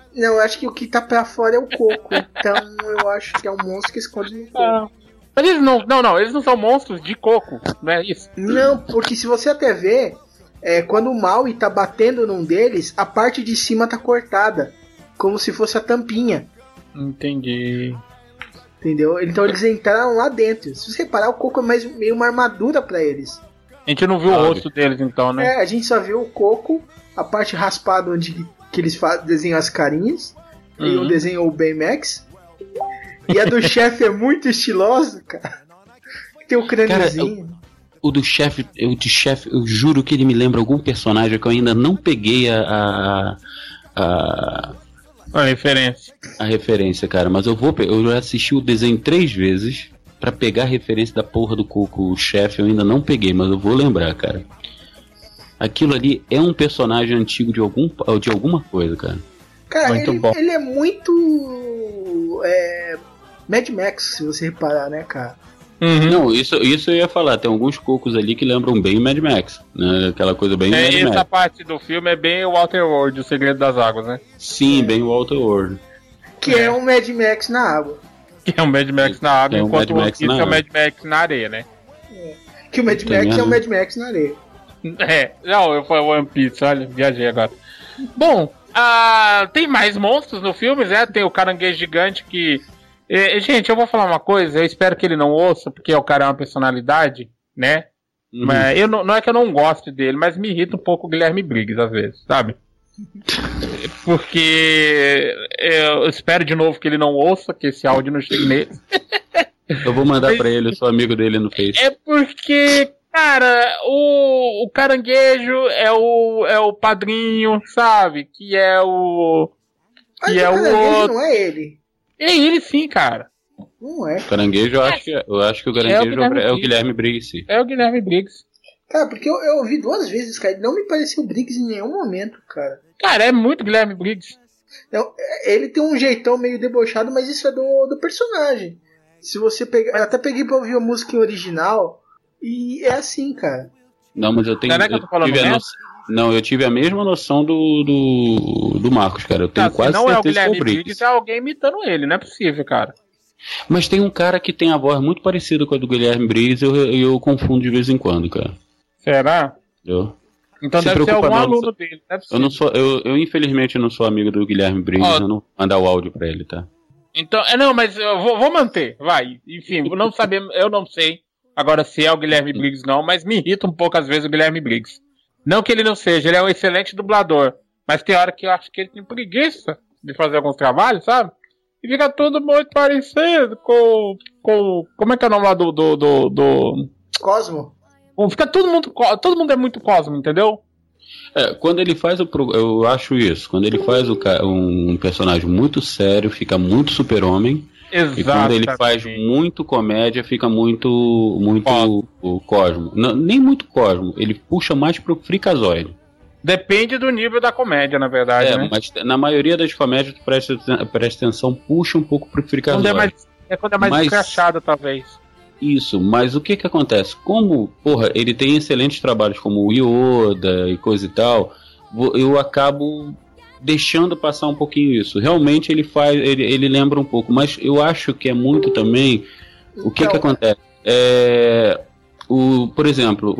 Não, eu acho que o que tá pra fora é o coco. Então eu acho que é um monstro que esconde no coco. Ah. Mas eles não, não, não, eles não são monstros de coco, não é isso? Não, porque se você até ver, é, quando o Maui tá batendo num deles, a parte de cima tá cortada, como se fosse a tampinha. Entendi. Entendeu? Então eles entraram lá dentro. Se você reparar, o coco é mais, meio uma armadura pra eles. A gente não viu ah, o rosto deles então, né? É, a gente só viu o coco, a parte raspada onde que eles fazem, desenham as carinhas, uhum. E o desenho o Baymax. E a do chefe é muito estilosa, cara. Tem o crâniozinho. Cara, o do chefe, o de chefe, eu juro que ele me lembra algum personagem que eu ainda não peguei a a, a, a referência. A referência, cara, mas eu vou, eu já assisti o desenho três vezes pra pegar a referência da porra do coco, o chefe, eu ainda não peguei, mas eu vou lembrar, cara. Aquilo ali é um personagem antigo de algum de alguma coisa, cara. Cara, muito ele, bom. Ele é muito é, Mad Max, se você reparar, né, cara? Uhum. Não, isso, isso eu ia falar. Tem alguns cocos ali que lembram bem o Mad Max, né? Aquela coisa bem é, Mad essa Max. Essa parte do filme é bem o Walter World, o Segredo das Águas, né? Sim, é. Bem o Walter World. Que é. é um Mad Max na água. Que é um Mad Max na água, é um enquanto o One Piece é o Mad Max na areia, né? É. Que o Mad Max mesmo? É o Mad Max na areia. É, não, eu fui o One Piece, olha, viajei agora. Bom, uh, tem mais monstros no filme, né? Tem o caranguejo gigante que... E, gente, eu vou falar uma coisa, eu espero que ele não ouça, porque o cara é uma personalidade, né? Uhum. Mas eu não, não é que eu não goste dele, mas me irrita um pouco o Guilherme Briggs, às vezes, sabe? Porque eu espero de novo que ele não ouça, que esse áudio não chegue nele. Eu vou mandar pra ele, eu sou amigo dele no Face. É porque, cara, o, o caranguejo é o, é o padrinho, sabe? Que é o... Que mas é o outro. Não é ele. É ele sim, cara. Não é. O caranguejo, eu acho que, eu acho que o caranguejo é o Guilherme Briggs. Sim. É o Guilherme Briggs. Cara, porque eu, eu ouvi duas vezes, cara, não me pareceu o Briggs em nenhum momento, cara. Cara, é muito Guilherme Briggs. Não, ele tem um jeitão meio debochado, mas isso é do, do personagem. Se você pegar... Eu até peguei pra ouvir a música em original e é assim, cara. Não, mas eu tenho... Não é que eu tô falando tive a no... Não, eu tive a mesma noção do, do, do Marcos, cara. Eu tenho tá, quase não certeza é o Guilherme que é o Briggs. Briggs, é alguém imitando ele, não é possível, cara. Mas tem um cara que tem a voz muito parecida com a do Guilherme Briggs e eu, eu, eu confundo de vez em quando, cara. Será? Eu... Então Se deve ser algum não, aluno dele, não é eu, não sou, eu, eu infelizmente não sou amigo do Guilherme Briggs, oh. Eu não vou mandar o áudio pra ele, tá? Então, é não, mas eu vou, vou manter, vai. Enfim, não saber, eu não sei agora se é o Guilherme Briggs não, mas me irrita um pouco às vezes o Guilherme Briggs. Não que ele não seja, ele é um excelente dublador, mas tem hora que eu acho que ele tem preguiça de fazer alguns trabalhos, sabe? E fica tudo muito parecido com, com como é que é o nome lá do... do, do, do... Cosmo. Fica todo mundo, todo mundo é muito Cosmo, entendeu? É, quando ele faz o eu acho isso, quando ele faz o, um personagem muito sério, fica muito super-homem. Exato. E quando ele faz muito comédia, fica muito muito Cosmo. O Cosmo. Não, nem muito Cosmo, ele puxa mais pro Freakazoid. Depende do nível da comédia, na verdade, é, né? Mas na maioria das comédias, presta, presta atenção, puxa um pouco pro Freakazoid. Quando é mais, é quando é mais mas... escrachado, talvez. Isso, mas o que que acontece? Como, porra, ele tem excelentes trabalhos como o Yoda e coisa e tal, eu acabo deixando passar um pouquinho isso. Realmente ele faz, ele, ele lembra um pouco, mas eu acho que é muito também o que que acontece. É, o, por exemplo,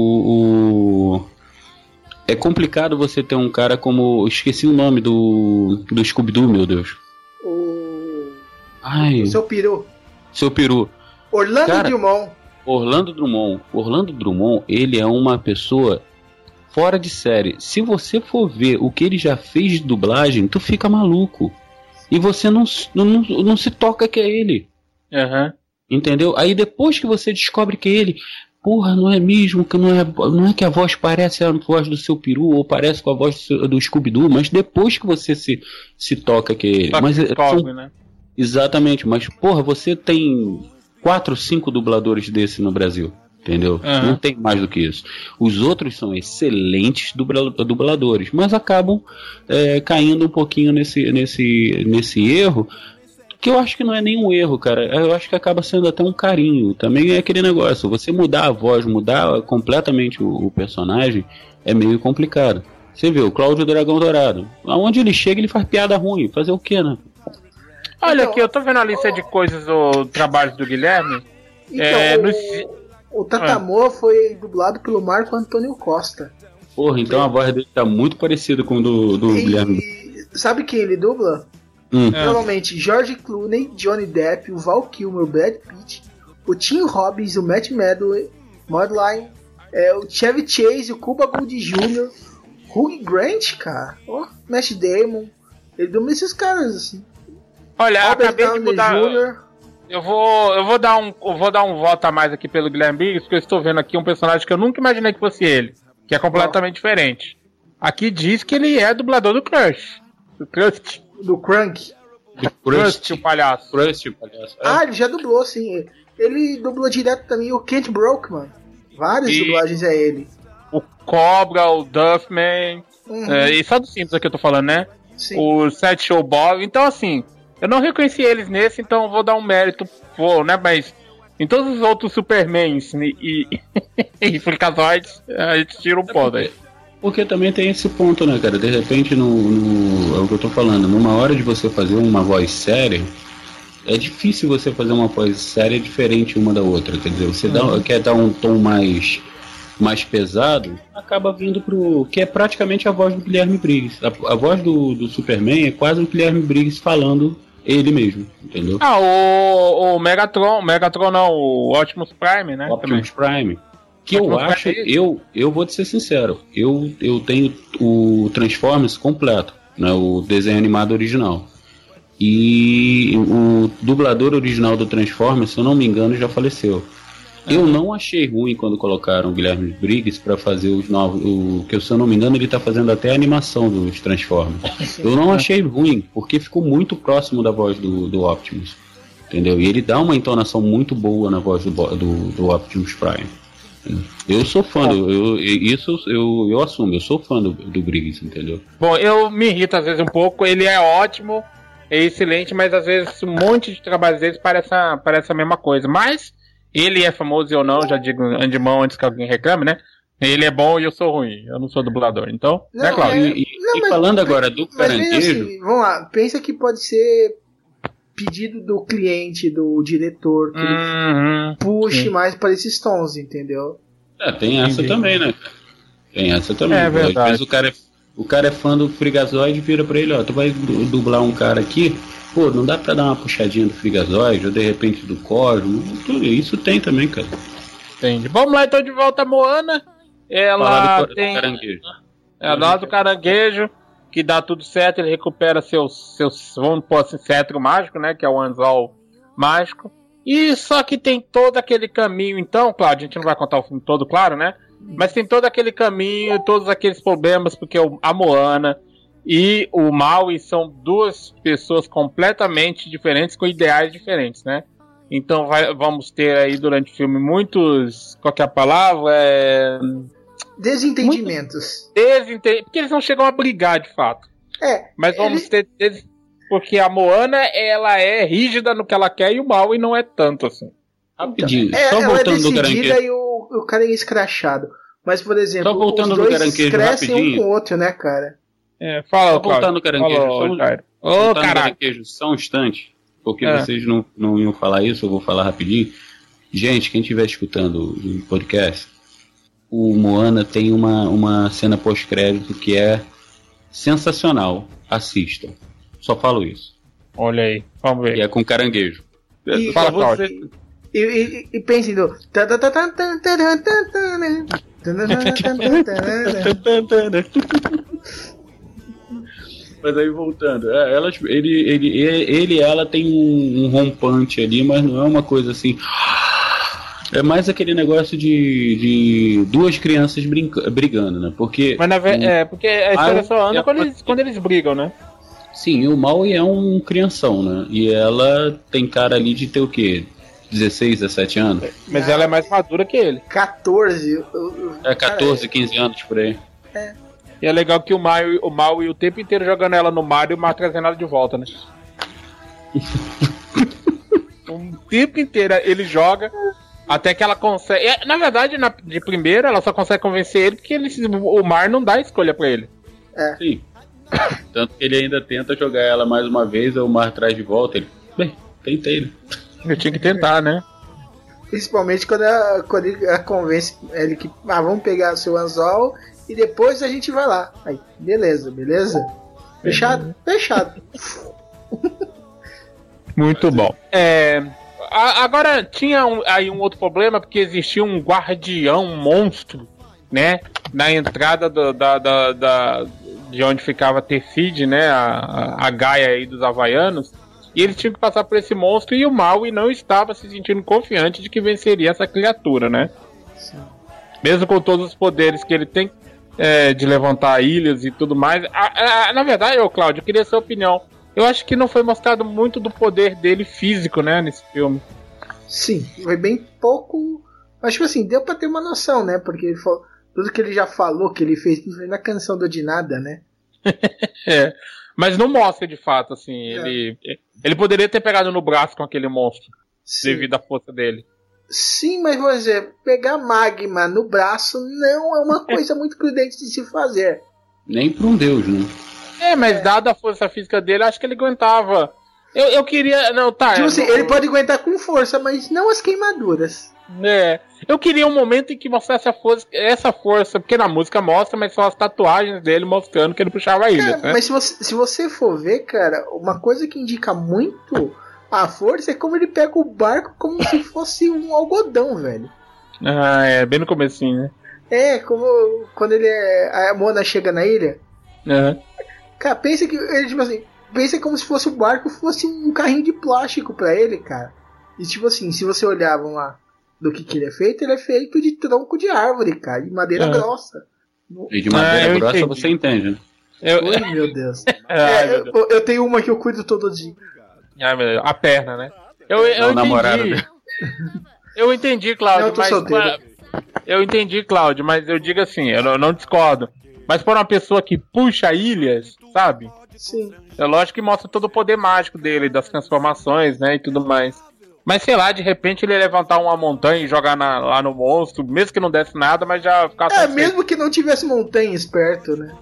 o, o é complicado você ter um cara como, esqueci o nome do do Scooby-Doo, meu Deus. O Ai, o seu peru. Seu peru. Orlando Cara, Drummond. Orlando Drummond. Orlando Drummond, ele é uma pessoa fora de série. Se você for ver o que ele já fez de dublagem, tu fica maluco. E você não, não, não se toca que é ele. Uhum. Entendeu? Aí depois que você descobre que é ele, porra, não é mesmo, que não é, não é que a voz parece a voz do seu peru ou parece com a voz do, seu, do Scooby-Doo, mas depois que você se, se toca que é ele. Só mas, que descobre, são, né? Exatamente, mas porra, você tem quatro, cinco dubladores desse no Brasil, entendeu? Uhum. Não tem mais do que isso. Os outros são excelentes dubladores, mas acabam é, caindo um pouquinho nesse, nesse, nesse erro, que eu acho que não é nenhum erro, cara. Eu acho que acaba sendo até um carinho. Também é aquele negócio, você mudar a voz, mudar completamente o, o personagem, é meio complicado. Você viu, o Cláudio Dragão Dourado. Aonde ele chega, ele faz piada ruim. Fazer o quê, né? Olha então, aqui, eu tô vendo a lista de coisas do trabalho do Guilherme. Então, é, o, no... o Tatamor ah. foi dublado pelo Marco Antônio Costa. Porra, então a voz dele tá muito parecida com o do, do e, Guilherme. Sabe quem ele dubla? Hum. Normalmente George Clooney, Johnny Depp, o Val Kilmer, o Brad Pitt, o Tim Robbins, o Matt Madden, Madeline, é, o Chevy Chase, o Cuba Gooding Júnior, Hugh Grant, cara, oh, Matt Damon, ele dubla esses caras assim. Olha, Robert acabei Downey de mudar. Júnior Eu vou, eu vou dar um, eu vou dar um voto a mais aqui pelo Guilherme Briggs, porque eu estou vendo aqui um personagem que eu nunca imaginei que fosse ele, que é completamente oh. diferente. Aqui diz que ele é dublador do Crush, do Crust, do Crunk, do Crust, o palhaço. Crust, o palhaço. É. Ah, ele já dublou, sim. Ele dublou direto também o Kent Brockman. Várias e dublagens é ele. O Cobra, o Duffman, uhum. é, e só dos Simpsons aqui eu tô falando, né? Sim. O Seth Show Bob. Então, assim, eu não reconheci eles nesse, então vou dar um mérito, vou, né? Mas em todos os outros Supermans e, e, e Freakazoids, a gente tira um é pó daí. Porque também tem esse ponto, né, cara? De repente, no, no, é o que eu tô falando, numa hora de você fazer uma voz séria, é difícil você fazer uma voz séria diferente uma da outra. Quer dizer, você uhum. dá, quer dar um tom mais, mais pesado, acaba vindo pro... que é praticamente a voz do Guilherme Briggs. A, a voz do, do Superman é quase o Guilherme Briggs falando ele mesmo, entendeu? Ah, o, o Megatron, Megatron não, o Optimus Prime, né? O Optimus Prime. Que eu acho, eu, eu vou te ser sincero, eu, eu tenho o Transformers completo, né, o desenho animado original. E o dublador original do Transformers, se eu não me engano, já faleceu. Eu não achei ruim quando colocaram o Guilherme Briggs para fazer os novos. O que, se eu não me engano, ele tá fazendo até a animação dos Transformers. Eu não achei ruim, porque ficou muito próximo da voz do, do Optimus. Entendeu? E ele dá uma entonação muito boa na voz do, do, do Optimus Prime. Eu sou fã, do, eu, isso eu, eu assumo, eu sou fã do, do Briggs, entendeu? Bom, eu me irrito às vezes um pouco, ele é ótimo, é excelente, mas às vezes um monte de trabalhos deles parece a, parece a mesma coisa. Mas ele é famoso ou não, já digo de mão antes que alguém reclame, né? Ele é bom e eu sou ruim, eu não sou dublador, então, não, né, Cláudio? É, e não, e mas, falando agora do Caranguejo... Assim, vamos lá, pensa que pode ser pedido do cliente, do diretor, que uhum, ele puxe sim. mais para esses tons, entendeu? É, tem essa Entendi. também, né? Tem essa também. É verdade. Às vezes o cara é, o cara é fã do Freakazoid e vira pra ele, ó, tu vai dublar um cara aqui, pô, não dá pra dar uma puxadinha do Freakazoid, ou de repente do Cosmo, tudo isso tem também, cara. Entendi. Vamos lá então de volta a Moana. Ela do, tem... do caranguejo. Ela dá do caranguejo, que dá tudo certo, ele recupera seus, seus vamos pôr assim, cetro mágico, né, que é o anzol mágico. E só que tem todo aquele caminho, então, claro, a gente não vai contar o filme todo, claro, né? Mas tem todo aquele caminho, todos aqueles problemas, porque a Moana e o Maui são duas pessoas completamente diferentes, com ideais diferentes, né? Então vai, vamos ter aí durante o filme muitos, qual que é a palavra? É... Desentendimentos. Desente... Porque eles não chegam a brigar, de fato. É. Mas vamos ele... ter... Des... Porque a Moana, ela é rígida no que ela quer e o Maui não é tanto assim. Rapidinho, é, só ela voltando é do caranguejo. E o, o cara é escrachado. Mas, por exemplo, só voltando os dois do caranguejo crescem rapidinho. um com o outro, né, cara? É, fala, só voltando no caranguejo. Falou, só, Ô, caralho. Só um instante, porque é. vocês não, não iam falar isso, eu vou falar rapidinho. Gente, quem estiver escutando o podcast, o Moana tem uma, uma cena pós-crédito que é sensacional. Assistam. Só falo isso. Olha aí, vamos ver. E é com caranguejo. E, Fala, você, e, e, e pensem no... Mas aí voltando, é, elas, ele, ele, ele e ela tem um, um rompante ali, mas não é uma coisa assim. É mais aquele negócio de, de duas crianças brinca, brigando, né? Porque. Mas na ve- um, é, porque a história só anda é, quando, eles, quando eles brigam, né? Sim, o Maui é um crianção, né? E ela tem cara ali de ter o quê? dezesseis, dezessete anos? Mas ah, ela é mais madura que ele. catorze. É, catorze, quinze anos por aí. É. E é legal que o Maui, o Maui o tempo inteiro jogando ela no mar e o mar trazendo ela de volta, né? O tempo inteiro ele joga até que ela consegue. Na verdade, na, de primeira, ela só consegue convencer ele porque ele, o mar não dá escolha pra ele. É. Sim. Tanto que ele ainda tenta jogar ela mais uma vez, o Mar traz de volta. Ele, bem, tentei, né? Eu tinha que tentar, né? Principalmente quando, a, quando ele a convence ele que, ah, vamos pegar o seu anzol e depois a gente vai lá. Aí, beleza, beleza? Fechado? Fechado. Muito bom. É, a, agora, tinha um, aí um outro problema, porque existia um guardião um monstro, né? Na entrada do, da, da, da, de onde ficava Tefid, né? A, a Gaia aí dos Havaianos. E ele tinha que passar por esse monstro e o Maui não estava se sentindo confiante de que venceria essa criatura, né? Sim. Mesmo com todos os poderes que ele tem é, de levantar ilhas e tudo mais. A, a, na verdade, ô Cláudio, eu queria sua opinião. Eu acho que não foi mostrado muito do poder dele físico, né, nesse filme. Sim, foi bem pouco. Mas, tipo assim, deu pra ter uma noção, né? Porque ele falou, tudo que ele já falou que ele fez na canção do De Nada, né? É. Mas não mostra de fato, assim. É. Ele, ele poderia ter pegado no braço com aquele monstro. Sim. Devido à força dele. Sim, mas vou dizer, pegar magma no braço não é uma coisa muito prudente de se fazer. Nem pra um deus, né? É, mas é. Dada a força física dele, acho que ele aguentava. Eu, eu queria. Não, tá. Tipo assim, não... ele pode aguentar com força, mas não as queimaduras. É. Eu queria um momento em que mostrasse a força, essa força, porque na música mostra, mas são as tatuagens dele mostrando que ele puxava a ilha. Cara, né? Mas se você, se você for ver, cara, uma coisa que indica muito a força é como ele pega o barco como se fosse um algodão, velho. Ah, é, bem no comecinho, né? É, como quando ele é. A Mona chega na ilha. Uhum. Cara, pensa que ele, tipo assim, pensa como se fosse o barco fosse um carrinho de plástico pra ele, cara. E tipo assim, se você olhar, vamos lá, do que, que ele é feito, ele é feito de tronco de árvore, cara, de madeira uhum. grossa. E de madeira ah, grossa entendi. Você entende, né? Eu... Oi, meu Deus. é, meu Deus. Eu, eu tenho uma que eu cuido todo dia. Ah, meu Deus. A perna, né? Eu, eu Não, entendi. Namorada. Eu entendi, Cláudio, eu tô mas... solteiro. Eu entendi, Cláudio, mas eu digo assim, eu não, eu não discordo. Mas para uma pessoa que puxa ilhas, sabe? Sim. É lógico que mostra todo o poder mágico dele, das transformações, né, e tudo mais. Mas sei lá, de repente ele ia levantar uma montanha e jogar na, lá no monstro, mesmo que não desse nada, mas já ficava... É, mesmo que não tivesse montanhas perto, né?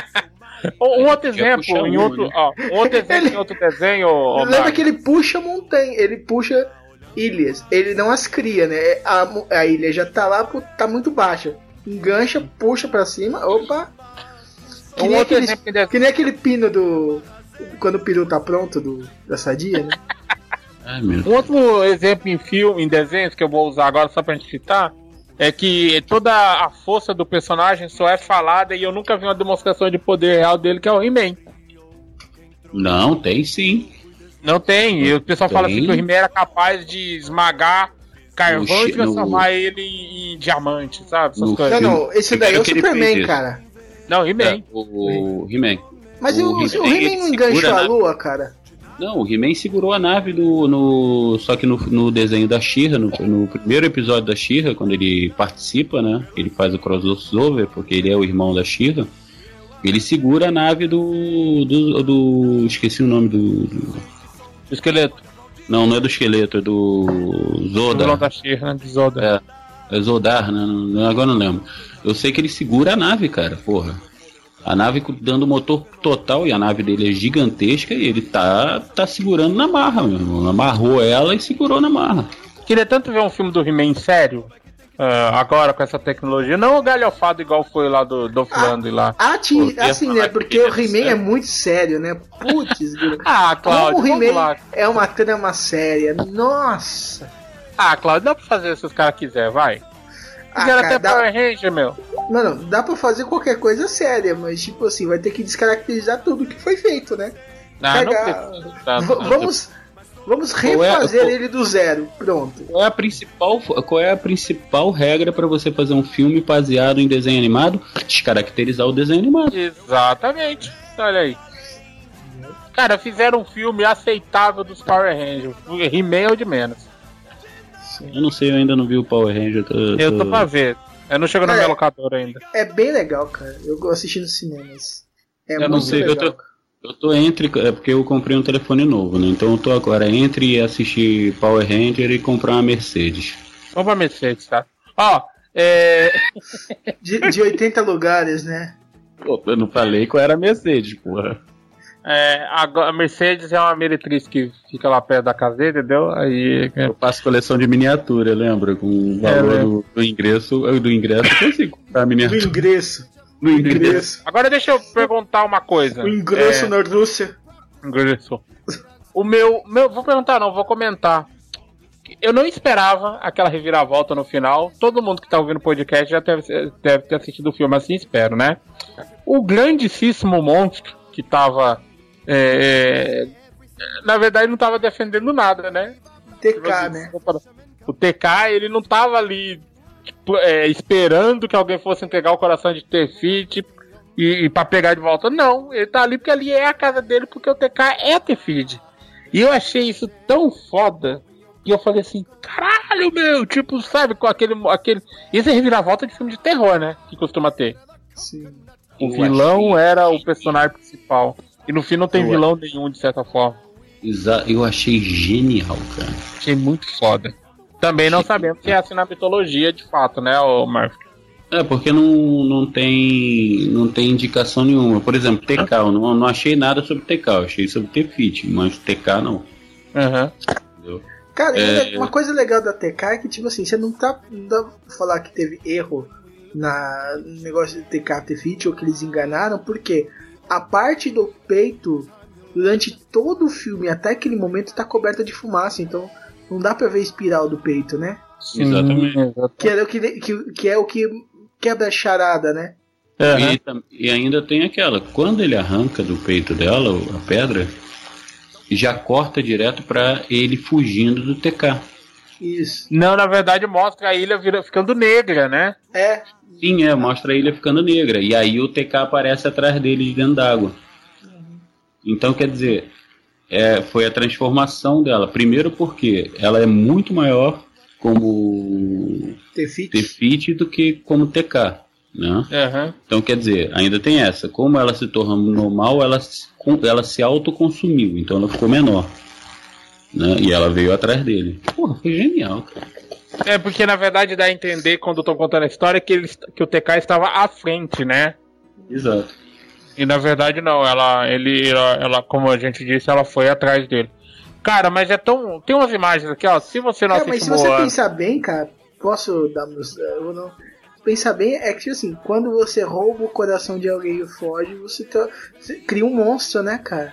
Um outro exemplo, em outro, ó, um outro exemplo ele... em outro desenho... Ó, lembra Marcos. que ele puxa montanha, ele puxa ilhas, ele não as cria, né? A, a ilha já tá lá, tá muito baixa. Engancha, puxa pra cima, opa... Que, um nem aquele, exemplo... que nem aquele pino do... Quando o peru tá pronto, do, da sadia, né? Ai, meu. Um outro exemplo em filme, em desenhos, que eu vou usar agora só pra gente citar, é que toda a força do personagem só é falada e eu nunca vi uma demonstração de poder real dele, que é o He-Man. Não, tem sim. Não tem, e o pessoal tem. Fala assim que o He-Man era capaz de esmagar carvão e transformar no... ele em diamante, sabe? Essas coisas. Não, não, esse daí é o Superman, cara. Não, He-Man. É, o, o He-Man. Mas o, o He-Man, o He-Man não enganchou a lua, cara? Não, o He-Man segurou a nave do, no, só que no, no desenho da She-Ra, no, no primeiro episódio da She-Ra, quando ele participa, né? Ele faz o crossover, porque ele é o irmão da She-Ra. Ele segura a nave do... do, do esqueci o nome do, do... do esqueleto. Não, não é do esqueleto, é do Zodar. O da She-Ra, de Zodar. É, é Zodar, né? Não, agora não lembro. Eu sei que ele segura a nave, cara, porra. A nave dando motor total, e a nave dele é gigantesca, e ele tá, tá segurando na marra, meu irmão. Amarrou ela e segurou na marra. Queria tanto ver um filme do He-Man sério, uh, agora com essa tecnologia. Não o galhofado igual foi lá do Dolph Lundgren lá. Ah, tinha, assim, né? Porque o He-Man é muito sério, né? Putz, ah, Cláudio, como o He-Man é uma trama séria. Nossa! Ah, Cláudio, dá pra fazer se os caras quiserem, vai. Fizeram ah, até dá... Power Ranger, meu. Mano, dá pra fazer qualquer coisa séria, mas tipo assim, vai ter que descaracterizar tudo que foi feito, né? Ah, Pegar... não precisa. V- vamos, vamos refazer é, ele do zero, pronto. Qual é a principal, qual é a principal regra pra você fazer um filme baseado em desenho animado? Descaracterizar o desenho animado. Exatamente, olha aí. Cara, fizeram um filme aceitável dos Power Rangers. He-Man é o de menos. Eu não sei, eu ainda não vi o Power Ranger. Eu tô, eu tô pra ver. Eu não chego no é, meu locador ainda. É bem legal, cara. Eu assisti no cinema. É eu muito não sei, legal. Eu tô, eu tô entre. É porque eu comprei um telefone novo, né? Então eu tô agora entre assistir Power Ranger e comprar uma Mercedes. Vamos pra Mercedes, tá? Ó, é. de, de oitenta lugares, né? Eu não falei qual era a Mercedes, porra. É, a Mercedes é uma meretriz que fica lá perto da casa dele, entendeu? Aí... Eu faço coleção de miniatura, lembra? Com o valor é, do, do ingresso. Do ingresso, eu consigo comprar a miniatura. Do ingresso. Do ingresso. Agora deixa eu perguntar uma coisa. O ingresso é... na Rússia. Ingresso. O meu, meu... Vou perguntar não, vou comentar. Eu não esperava aquela reviravolta no final. Todo mundo que tá ouvindo o podcast já deve, deve ter assistido o filme, assim espero, né? O grandíssimo monstro que tava... É, na verdade não tava defendendo nada, né? T K, né? O T K, ele não tava ali tipo, é, esperando que alguém fosse entregar o coração de Tefid e, e pra pegar de volta. Não, ele tá ali porque ali é a casa dele, porque o T K é Tefid. E eu achei isso tão foda que eu falei assim, caralho, meu, tipo, sabe, com aquele, aquele... Isso é reviravolta de filme de terror, né? Que costuma ter. Sim. O vilão era o personagem principal. E no fim não tem eu vilão achei... nenhum, de certa forma. Exato, eu achei genial, cara. Achei muito foda. Também não sabemos que é assim na mitologia, de fato, né, o Murphy? É, porque não, não, tem, não tem indicação nenhuma. Por exemplo, T K, eu não, não achei nada sobre T K, eu achei sobre Tefid, mas T K não. Aham. Uhum. Cara, é... uma coisa legal da T K é que, tipo assim, você não tá. Não dá pra falar que teve erro na, no negócio de T K Tefid ou que eles enganaram, porque a parte do peito, durante todo o filme, até aquele momento, tá coberta de fumaça, então não dá pra ver a espiral do peito, né? Sim, exatamente. Que é o que, que, que, é o que quebra a charada, né? Uhum. E, e ainda tem aquela, quando ele arranca do peito dela a pedra, já corta direto pra ele fugindo do T K. Isso. Não, na verdade mostra a ilha vira, ficando negra, né? É. Sim, é, mostra a ilha ficando negra. E aí o T K aparece atrás dele de dentro d'água. Uhum. Então, quer dizer, é, foi a transformação dela. Primeiro porque ela é muito maior como Tefid do que como T K. Né? Uhum. Então, quer dizer, ainda tem essa. Como ela se torna normal, ela, ela se autoconsumiu. Então ela ficou menor. Né? E ela veio atrás dele. Porra, foi genial, cara. É, porque na verdade dá a entender, quando eu tô contando a história, que, ele, que o T K estava à frente, né? Exato. E na verdade não, ela, ele, ela, ela, como a gente disse, ela foi atrás dele. Cara, mas é tão... Tem umas imagens aqui, ó, se você não é, assiste mas se Moana... você pensar bem, cara, posso dar... Eu não... Pensar bem, é que assim, quando você rouba o coração de alguém e foge, você, tá, você cria um monstro, né, cara?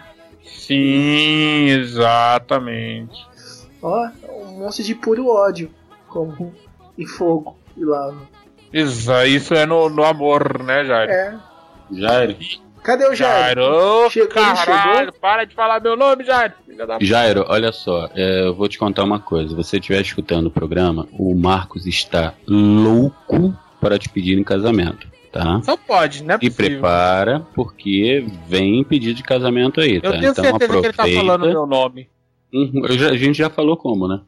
Sim, exatamente. Ó, um monstro de puro ódio, como e fogo e lava. Isso, isso é no, no amor, né, Jairo? É. Jairo. Cadê o Jairo? Jairo, chegou, caralho, chegou? para de falar meu nome, Jairo. Jairo, olha só, é, eu vou te contar uma coisa. Se você estiver escutando o programa, o Marcos está louco para te pedir em casamento, tá? Só pode, né? E prepara, porque vem pedir de casamento aí, tá? Eu tenho então, certeza aproveita. que ele tá falando meu nome. Uhum, eu já, a gente já falou como, né?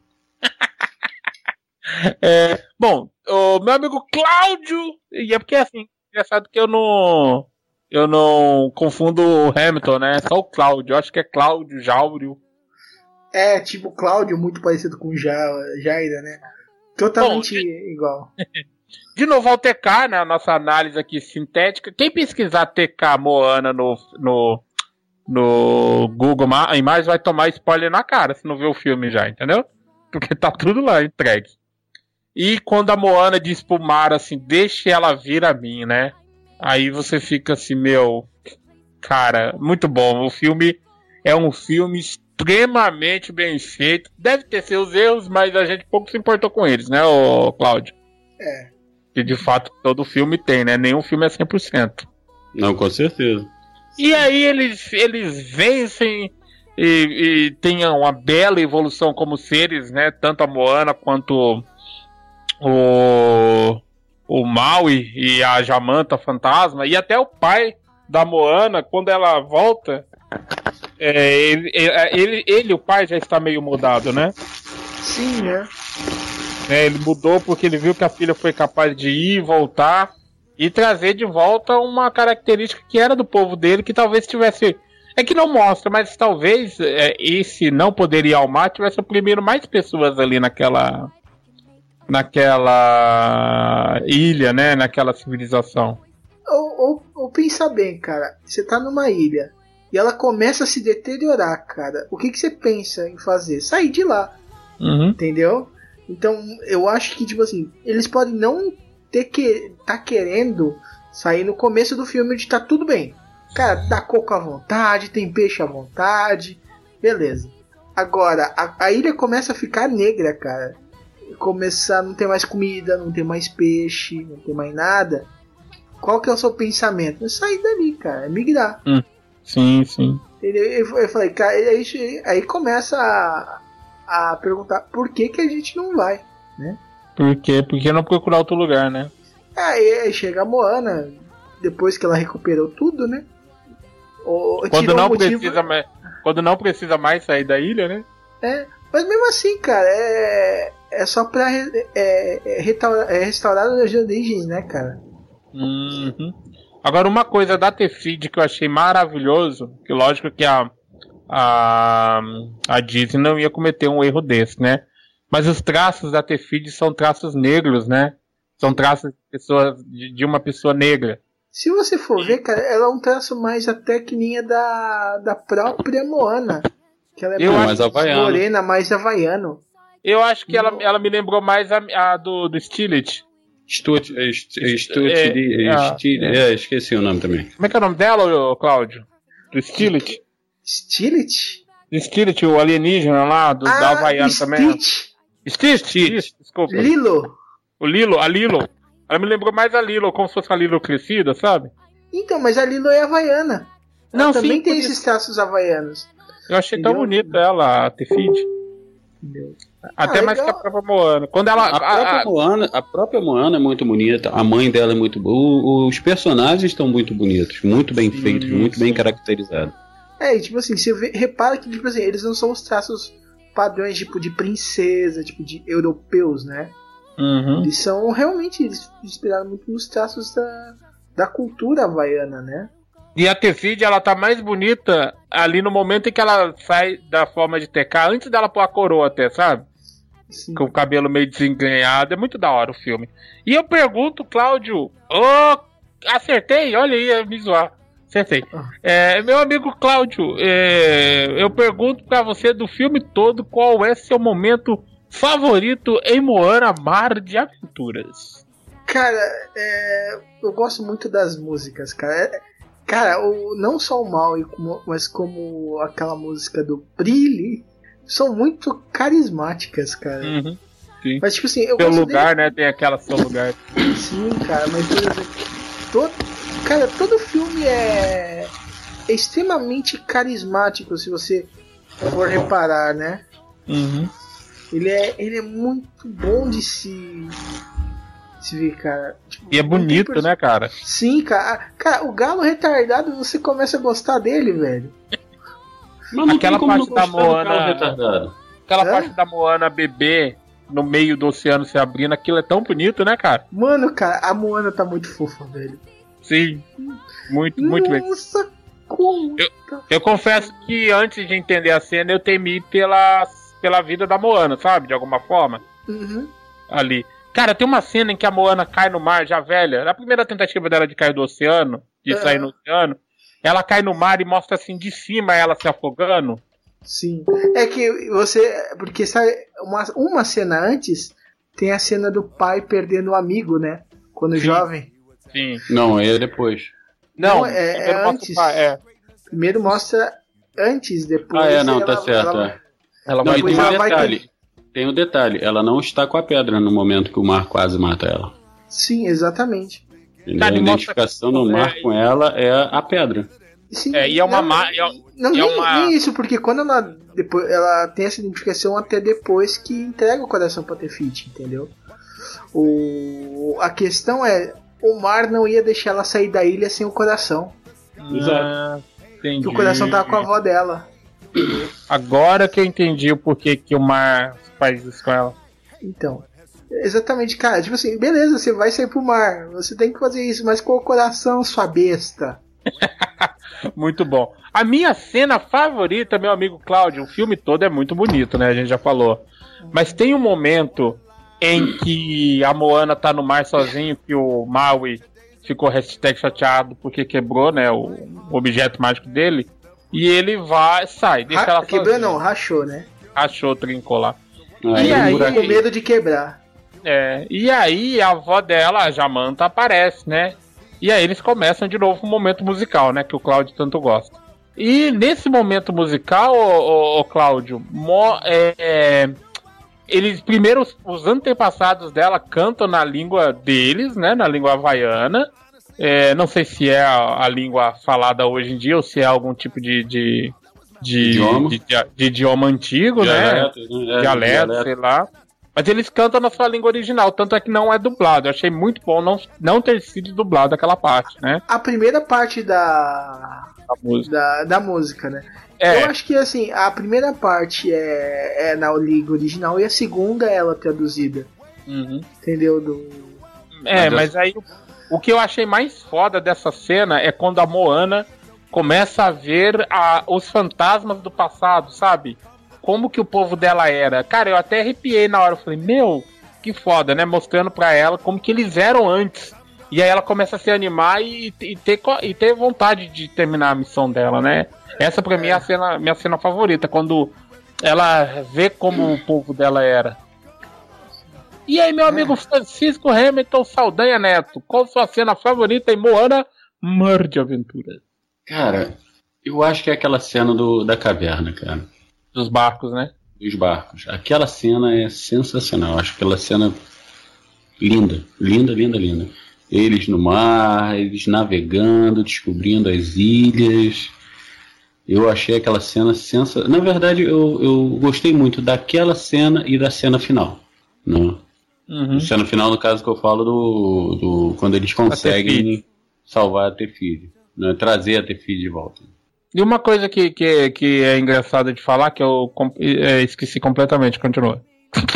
É, bom, o meu amigo Cláudio, e é porque assim, engraçado que eu não eu não confundo o Hamilton, né? Só o Cláudio, eu acho que é Cláudio, Jáurio. É, tipo Cláudio, muito parecido com ja, Jaira, né? Totalmente bom, igual. De novo ao T K, né? A nossa análise aqui sintética. Quem pesquisar T K Moana no, no, no Google Imagens vai tomar spoiler na cara se não ver o filme já, entendeu? Porque tá tudo lá entregue. E quando a Moana diz pro mar assim, deixe ela vir a mim, né? Aí você fica assim, meu... Cara, muito bom. O filme é um filme extremamente bem feito. Deve ter seus erros, mas a gente pouco se importou com eles, né, ô Cláudio? É. Que de fato todo filme tem, né? Nenhum filme é cem por cento. Não, com certeza. E aí eles, eles vencem e, e tem uma bela evolução como seres, né? Tanto a Moana quanto o, o Maui e a Jamanta Fantasma. E até o pai da Moana, quando ela volta, é, ele, ele, ele, o pai, já está meio mudado, né? Sim, né? É, ele mudou porque ele viu que a filha foi capaz de ir e voltar e trazer de volta uma característica que era do povo dele, que talvez tivesse... É que não mostra, mas talvez é, esse não poder ir ao mar tivesse oprimido mais pessoas ali naquela... naquela ilha, né? Naquela civilização. Ou, ou, ou pensa bem, cara. Você tá numa ilha e ela começa a se deteriorar, cara. O que, que você pensa em fazer? Sair de lá. Uhum. Entendeu? Então, eu acho que, tipo assim, eles podem não ter que tá querendo sair no começo do filme de tá tudo bem. Cara, dá coco à vontade, tem peixe à vontade, beleza. Agora, a, a ilha começa a ficar negra, cara. Começar a não ter mais comida, não ter mais peixe, não ter mais nada. Qual que é o seu pensamento? É sair dali, cara, é migrar. Hum. Sim, sim. Eu, eu, eu falei, cara, aí, aí começa a, a perguntar por que que a gente não vai, né? Por quê? Por que não procurar outro lugar, né? Aí, aí chega a Moana, depois que ela recuperou tudo, né? Ou, quando, não motivo... precisa mais, quando não precisa mais sair da ilha, né? É, mas mesmo assim, cara, é, é só pra é, é, restaurar, é restaurar as origens, né, cara? Uhum. Agora, uma coisa da Tefid que eu achei maravilhoso, que lógico que a, a, a Disney não ia cometer um erro desse, né? Mas os traços da Tefid são traços negros, né? São traços de, pessoas, de, de uma pessoa negra. Se você for ver, cara, ela é um traço mais até que nem a da, da própria Moana. Que ela é eu mais acho, morena, mais havaiano. Eu acho que ela, ela me lembrou mais a, a do, do Stilet. Stuart, Stuart, é, esqueci o nome também. Como é que é o nome dela, Cláudio? Do Stilet? Stilet? Do Stilet, o alienígena lá, do, ah, da Havaiana também. Stitch? Stitch, desculpa. Lilo. O Lilo, a Lilo. Ela me lembrou mais a Lilo, como se fosse a Lilo crescida, sabe? Então, mas a Lilo é havaiana. Ela Não, também sim, tem esses traços havaianos. Eu achei Entendeu? tão bonita ela, a Tefid. Até ah, mais legal. que a própria Moana. Quando ela, a, própria a, Moana, a própria Moana é muito bonita, a mãe dela é muito boa, os personagens estão muito bonitos, muito bem sim, feitos, muito sim. bem caracterizados. É, e tipo assim, você vê, repara que tipo assim, eles não são os traços padrões tipo de princesa, tipo de europeus, né? Uhum. Eles são realmente, eles inspiraram muito nos traços da, da cultura havaiana, né? E a Tefid, ela tá mais bonita ali no momento em que ela sai da forma de T K, antes dela pôr a coroa até, sabe? Sim. Com o cabelo meio desengrenhado. É muito da hora o filme. E eu pergunto, Cláudio... Oh, acertei? Olha aí, eu me zoar. Acertei. É, meu amigo Cláudio, é, eu pergunto pra você do filme todo qual é seu momento favorito em Moana Mar de Aventuras. Cara, é, eu gosto muito das músicas, cara. É, cara, o, não só o Maui, mas como aquela música do Brilhe, são muito carismáticas, cara. Uhum, sim. Mas tipo assim, eu Seu gosto lugar, dele... né? Tem aquela seu lugar. Sim, cara, mas por exemplo, todo, cara, todo filme é, é extremamente carismático, se você for reparar, né? Uhum. Ele é, ele é muito bom de se, se ver, cara. Tipo, E é bonito, perso... né, cara? Sim, cara. Cara, o galo retardado, você começa a gostar dele, velho. Mas não Aquela tem como parte não da gostar do Moana- Carro retardado. Aquela Hã? parte da Moana bebê no meio do oceano se abrindo, aquilo é tão bonito, né, cara? Mano, cara, a Moana tá muito fofa, velho. Sim. Muito, muito bem. Nossa, como... Eu confesso que antes de entender a cena, eu temi pela, pela vida da Moana, sabe? De alguma forma. Uhum. Ali. Cara, tem uma cena em que a Moana cai no mar, já velha. Na primeira tentativa dela de cair do oceano, de É. sair no oceano, ela cai no mar e mostra assim de cima ela se afogando. Sim. É que você... Porque sabe, uma, uma cena antes, tem a cena do pai perdendo o amigo, né? Quando Sim. jovem. Sim. Não, é depois. Não, Não, é- primeiro é mostra antes. o pai, é. Primeiro mostra antes, depois... Ah, é, não, tá ela- certo. ela- é. Ela Não, vai e tem depois um ela vai detalhe. ter- Tem um detalhe. Ela não está com a pedra no momento que o mar quase mata ela. Sim, exatamente. Entendeu? Cara, A e mostra- identificação no mar é, com ela é a pedra. Sim, É, e é uma não, ma- é- não, é nem, uma- nem isso, porque quando ela depois ela tem essa identificação até depois que entrega o coração pra Tefiti, entendeu? O, a questão é, o mar não ia deixar ela sair da ilha sem o coração. Ah, entendi. Que o coração tava com a avó dela. Agora que eu entendi o porquê que o mar faz isso com ela. Então, exatamente, cara. Tipo assim, beleza, você vai sair pro mar, você tem que fazer isso, mas com o coração, sua besta. Muito bom. A minha cena favorita, meu amigo Cláudio, o filme todo é muito bonito, né? A gente já falou. Mas tem um momento em que a Moana tá no mar sozinho, que o Maui ficou hashtag chateado porque quebrou, né, o, o objeto mágico dele. E ele vai, sai, deixa Ra- ela Quebrou sozinha. não, rachou, né? Achou, trincou lá. Aí, E aí- um Com buraquinho. medo de quebrar. É, e aí a avó dela, a Jamanta, aparece, né? E aí eles começam de novo o momento musical, né? Que o Cláudio tanto gosta. E nesse momento musical, ô, ô, ô, Cláudio, mo- é, é, eles primeiro, os, os antepassados dela cantam na língua deles, né? Na língua havaiana. É, não sei se é a, a língua falada hoje em dia ou se é algum tipo de, de, de, Idioma. de, de- de idioma antigo, né? Dialeto, né? É, Dialeto, sei lá. Mas eles cantam na sua língua original, tanto é que não é dublado. Eu achei muito bom não, não ter sido dublado aquela parte, né? A primeira parte da, A música. da, da música, né? É, Eu acho que assim, a primeira parte é, é na língua original e a segunda é ela traduzida. uhum. Entendeu? Do... é, Mas mas aí o, o que eu achei mais foda dessa cena é quando a Moana começa a ver a, os fantasmas do passado, sabe? Como que o povo dela era. Cara, eu até arrepiei na hora. Eu falei, meu, que foda, né? Mostrando pra ela como que eles eram antes. E aí ela começa a se animar e, e, ter, co- e ter vontade de terminar a missão dela, né? Essa pra mim é a cena, minha cena favorita. Quando ela vê como o povo dela era. E aí, meu amigo Francisco Hamilton Saldanha Neto, qual sua cena favorita em Moana Mar de Aventura? Cara, eu acho que é aquela cena do, da caverna, cara. Dos barcos, né? Dos barcos. Aquela cena é sensacional. Eu acho aquela cena linda, linda, linda, linda. Eles no mar, eles navegando, descobrindo as ilhas. Eu achei aquela cena sensacional. Na verdade, eu, eu gostei muito daquela cena e da cena final. Né? Uhum. A cena final, no caso que eu falo, do, do quando eles conseguem salvar a Tefid, né? Trazer a Tefid de volta. E uma coisa que, que, que é engraçada de falar, que eu com- é, esqueci completamente, continua.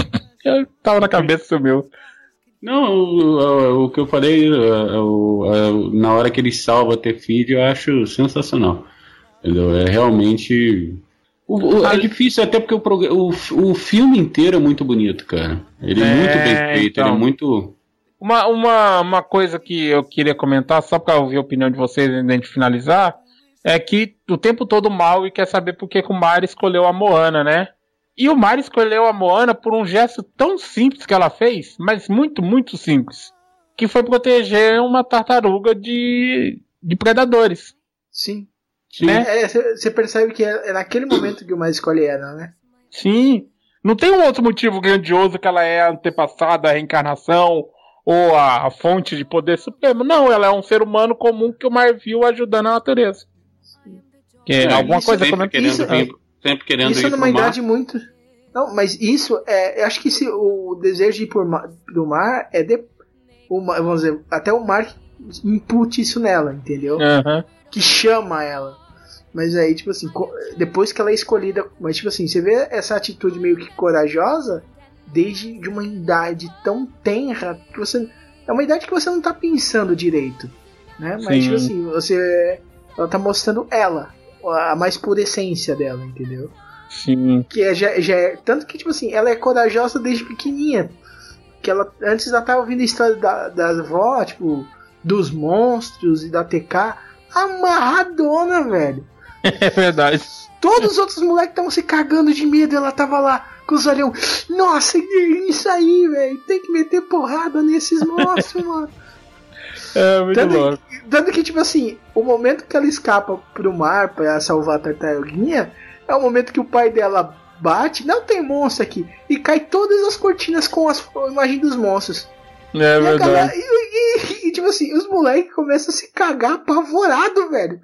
Eu tava na cabeça, sumiu. Não, o, o- o que eu falei, o- o- na hora que eles salvam a Tefid, eu acho sensacional. Entendeu? É realmente. O, o- é difícil, até porque o, prog- o, o filme inteiro é muito bonito, cara. Ele é, É, muito bem feito, então. ele é muito. Uma, uma, uma coisa que eu queria comentar, só pra ouvir a opinião de vocês antes de finalizar, é que o tempo todo o Maui quer saber por que que o Mar escolheu a Moana, né? E o Mar escolheu a Moana por um gesto tão simples que ela fez, mas muito, muito simples, que foi proteger uma tartaruga de, de predadores. Sim. Sim. Né? Você percebe que é, é naquele momento que o mais escolhe ela, né? Sim. Não tem um outro motivo grandioso que ela é a antepassada, a reencarnação ou a, a fonte de poder supremo. Não, ela é um ser humano comum que o Mar viu ajudando a natureza. Que é, É, alguma isso coisa sempre como querendo isso- vir, sempre querendo Isso ir numa pro mar. idade muito. Não, mas isso é. Eu acho que se o desejo de ir por ma- pro mar é de. O, ma- vamos dizer, até o mar impute isso nela, entendeu? Aham. Que chama ela. Mas aí, tipo assim, co- depois que ela é escolhida. Mas, tipo assim, você vê essa atitude meio que corajosa desde de uma idade tão tenra que você. É uma idade que você não tá pensando direito. Né? Mas, Sim. tipo assim, você. Ela tá mostrando ela, a mais pura essência dela, entendeu? Sim. Que é, já, já é, tanto que, tipo assim, ela é corajosa desde pequenininha. Que ela, antes ela tava ouvindo a história da, das avó, tipo, dos monstros e da T K, amarradona, velho. É verdade. Todos os outros moleques estavam se cagando de medo, ela tava lá com os olhão. Nossa, que isso aí, velho. Tem que meter porrada nesses monstros, mano. É muito Tanto, louco. tanto que, tipo assim, o momento que ela escapa pro mar pra salvar a tartaruguinha é o momento que o pai dela bate, não tem monstro aqui, e cai todas as cortinas com as, a imagem dos monstros. É E, a galera, verdade. e, e- e, tipo assim, os moleques começam a se cagar apavorado, velho.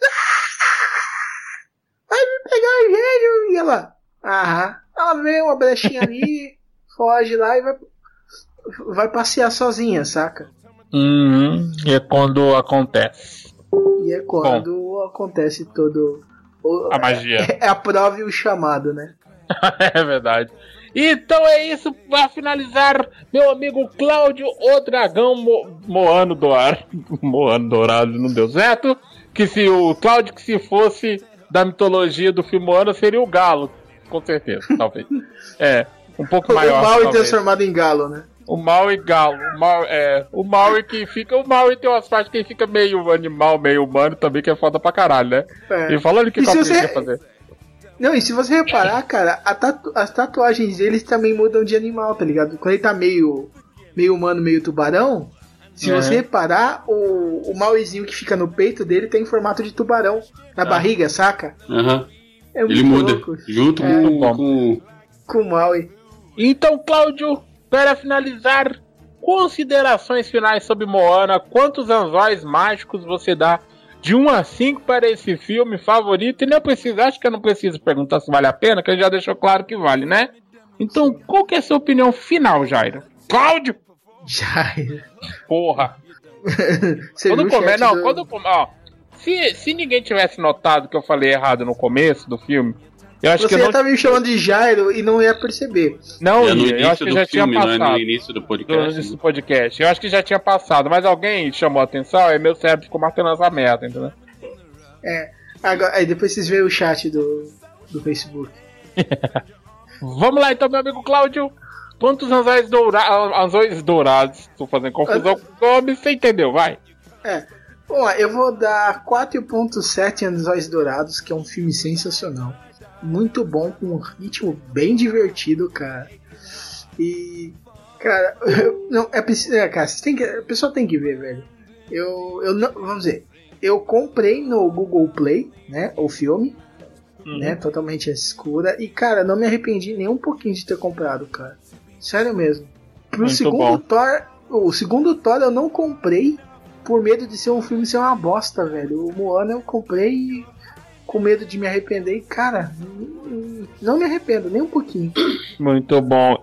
Vai me pegar, gênio! E ela, aham. Ela vê uma brechinha ali, foge lá e vai, vai passear sozinha, saca? Uhum. E é quando acontece E é quando acontece todo. O, a magia. é a prova e o chamado, né? É verdade. Então é isso, para finalizar, meu amigo Cláudio, o dragão mo Moano do ar. Moano dourado, não deu certo. Que se o Cláudio, que se fosse da mitologia do filme Moana, seria o galo. Com certeza, talvez. É, um pouco O maior. mal e talvez. transformado em galo, né? O Maui Galo. O Maui, é, o Maui que fica. O Maui tem umas partes que ele fica meio animal, meio humano também, que é foda pra caralho, né? É. E falando que você quer fazer. Não, e se você reparar, cara, a tatu... as tatuagens deles também mudam de animal, tá ligado? Quando ele tá meio, meio humano, meio tubarão, se uhum. você reparar, o, o Mauizinho que fica no peito dele tem formato de tubarão na ah. barriga, saca? Aham. Uhum. É ele muda louco. Junto é, com, com... com o Maui. Então, Cláudio, para finalizar, considerações finais sobre Moana, quantos anzóis mágicos você dá de um a cinco para esse filme favorito? E não precisa, acho que eu não preciso perguntar se vale a pena, que ele já deixou claro que vale, né? Então, qual que é a sua opinião final, Jairo? Cláudio! Jairo. Porra! quando começa, não, do... quando ó, se, se ninguém tivesse notado que eu falei errado no começo do filme, eu acho você que eu já não... tava me chamando de Jairo e não ia perceber. Não, é no ia, eu acho que já filme, tinha passado. Não é no início do podcast. No início do podcast. Eu acho que já tinha passado, mas alguém chamou a atenção e meu cérebro ficou martelando essa merda, entendeu? É, agora, aí depois vocês veem o chat do, do Facebook. Vamos lá então, meu amigo Cláudio. Quantos anzóis, doura... anzóis dourados? Tô fazendo confusão com o nome, você entendeu, vai. É, vamos lá, eu vou dar quatro ponto sete Anzóis Dourados, que é um filme sensacional. Muito bom, com um ritmo bem divertido, cara. E, cara, eu, não, é preciso, é, cara, vocês tem que, a pessoa tem que ver, velho. Eu, eu não, vamos dizer, eu comprei no Google Play, né, o filme, uhum. né, totalmente escura, e, cara, não me arrependi nem um pouquinho de ter comprado, cara. Sério mesmo. Pro Muito segundo bom. Thor, o segundo Thor eu não comprei por medo de ser um filme ser uma bosta, velho. O Moana eu comprei com medo de me arrepender e, cara, não me arrependo nem um pouquinho. Muito bom.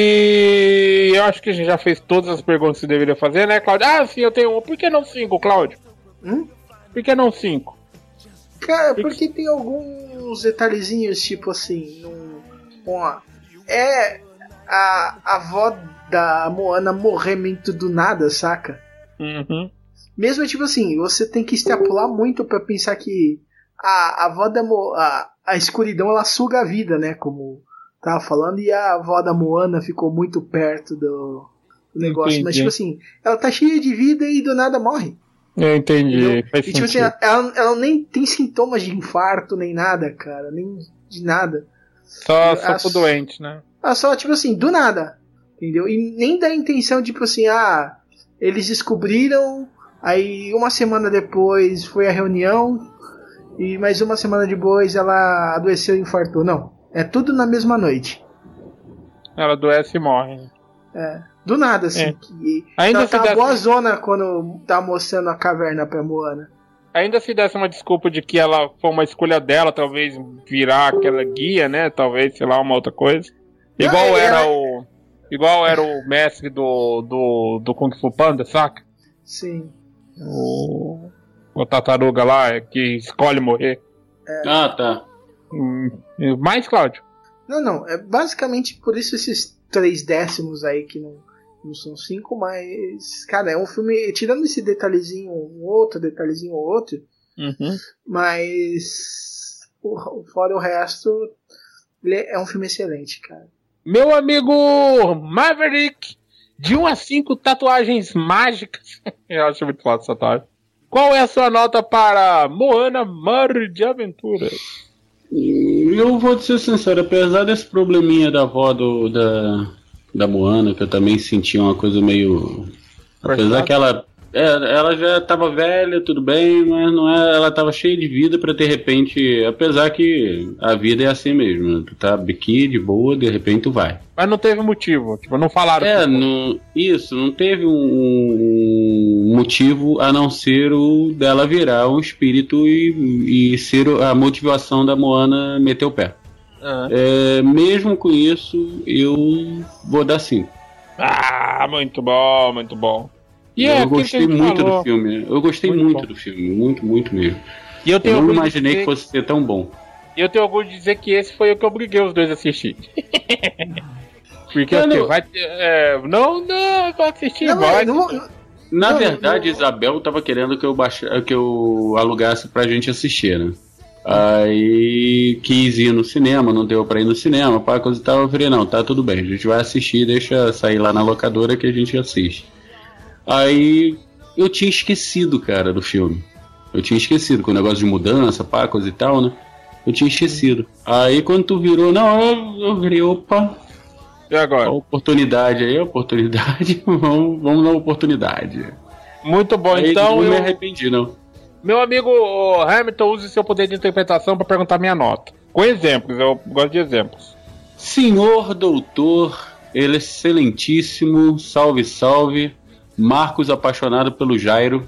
E eu acho que a gente já fez todas as perguntas que você deveria fazer, né, Cláudio? Ah, sim, eu tenho uma. Por que não cinco, Cláudio? Hum? Por que não cinco? Cara, porque tem alguns detalhezinhos, tipo assim, num, ó, é a, a avó da Moana morrer meio do nada, saca? Uhum. Mesmo, tipo assim, você tem que extrapolar muito pra pensar que a, a avó da Mo, a, a escuridão, ela suga a vida, né? Como tava falando, e a avó da Moana ficou muito perto do, do negócio. Entendi. Mas, tipo assim, ela tá cheia de vida e do nada morre. Eu entendi. Faz e, tipo assim, ela, ela nem tem sintomas de infarto, nem nada, cara. Nem de nada. Só, só ficou doente, né? Ela só, tipo assim, do nada. Entendeu? E nem dá a intenção, tipo assim, ah, eles descobriram, aí uma semana depois foi a reunião, e mais uma semana depois ela adoeceu e infartou. Não, é tudo na mesma noite. Ela adoece e morre. É, do nada, assim. É. Que, Ainda ela tá desse... boa zona quando tá mostrando a caverna pra Moana. Ainda se desse uma desculpa de que ela foi uma escolha dela, talvez virar aquela guia, né? Talvez, sei lá, uma outra coisa. Igual Não, era ela... o... Igual era o mestre do, do, do Kung Fu Panda, saca? Sim. O, o tartaruga lá, que escolhe morrer. É. Ah, tá. Hum, mais, Cláudio? Não, não. É basicamente por isso esses três décimos aí que não, não são cinco, mas... Cara, é um filme... Tirando esse detalhezinho, um outro detalhezinho ou outro, uhum. mas... O, fora o resto, ele é um filme excelente, cara. Meu amigo Maverick, de um a cinco tatuagens mágicas. Eu acho muito foda essa tatuagem. Qual é a sua nota para Moana Mar de Aventura? Eu vou te ser sincero, apesar desse probleminha da avó do, da, da Moana, que eu também senti uma coisa meio... Apesar que ela, é, ela já estava velha, tudo bem, mas não é, ela estava cheia de vida para de repente, apesar que a vida é assim mesmo, né? Tu tá aqui de boa, de repente tu vai. Mas não teve motivo, tipo, não falaram. É, não, isso, não teve um, um motivo a não ser o dela virar um espírito e, e ser a motivação da Moana meter o pé. Uhum. É, mesmo com isso, eu vou dar cinco. Ah, muito bom, muito bom. E é, eu gostei muito falou. do filme. Eu gostei muito, muito do filme, muito, muito mesmo. E eu, tenho eu não imaginei dizer... que fosse ser tão bom. E eu tenho orgulho de dizer que esse foi o que eu obriguei os dois a assistir. Porque não, não. vai ter. É, não, não, vai assistir, não, vai. Não, não, Na não, verdade, não. Isabel tava querendo que eu, baixa... que eu alugasse pra gente assistir, né? Aí quis ir no cinema, não deu pra ir no cinema, pá, coisa e tal. Eu falei, não, tá tudo bem, a gente vai assistir, deixa sair lá na locadora que a gente assiste. Aí eu tinha esquecido, cara, do filme. Eu tinha esquecido, com o negócio de mudança, pá, coisa e tal, né? Eu tinha esquecido. Aí quando tu virou, não, eu, eu virei, opa. E agora? A oportunidade aí, a oportunidade. vamos, vamos na oportunidade. Muito bom, aí, então. Não eu... me arrependi, não. Meu amigo Hamilton, use seu poder de interpretação para perguntar minha nota. Com exemplos, eu gosto de exemplos. Senhor doutor, excelentíssimo, salve, salve. Marcos apaixonado pelo Jairo.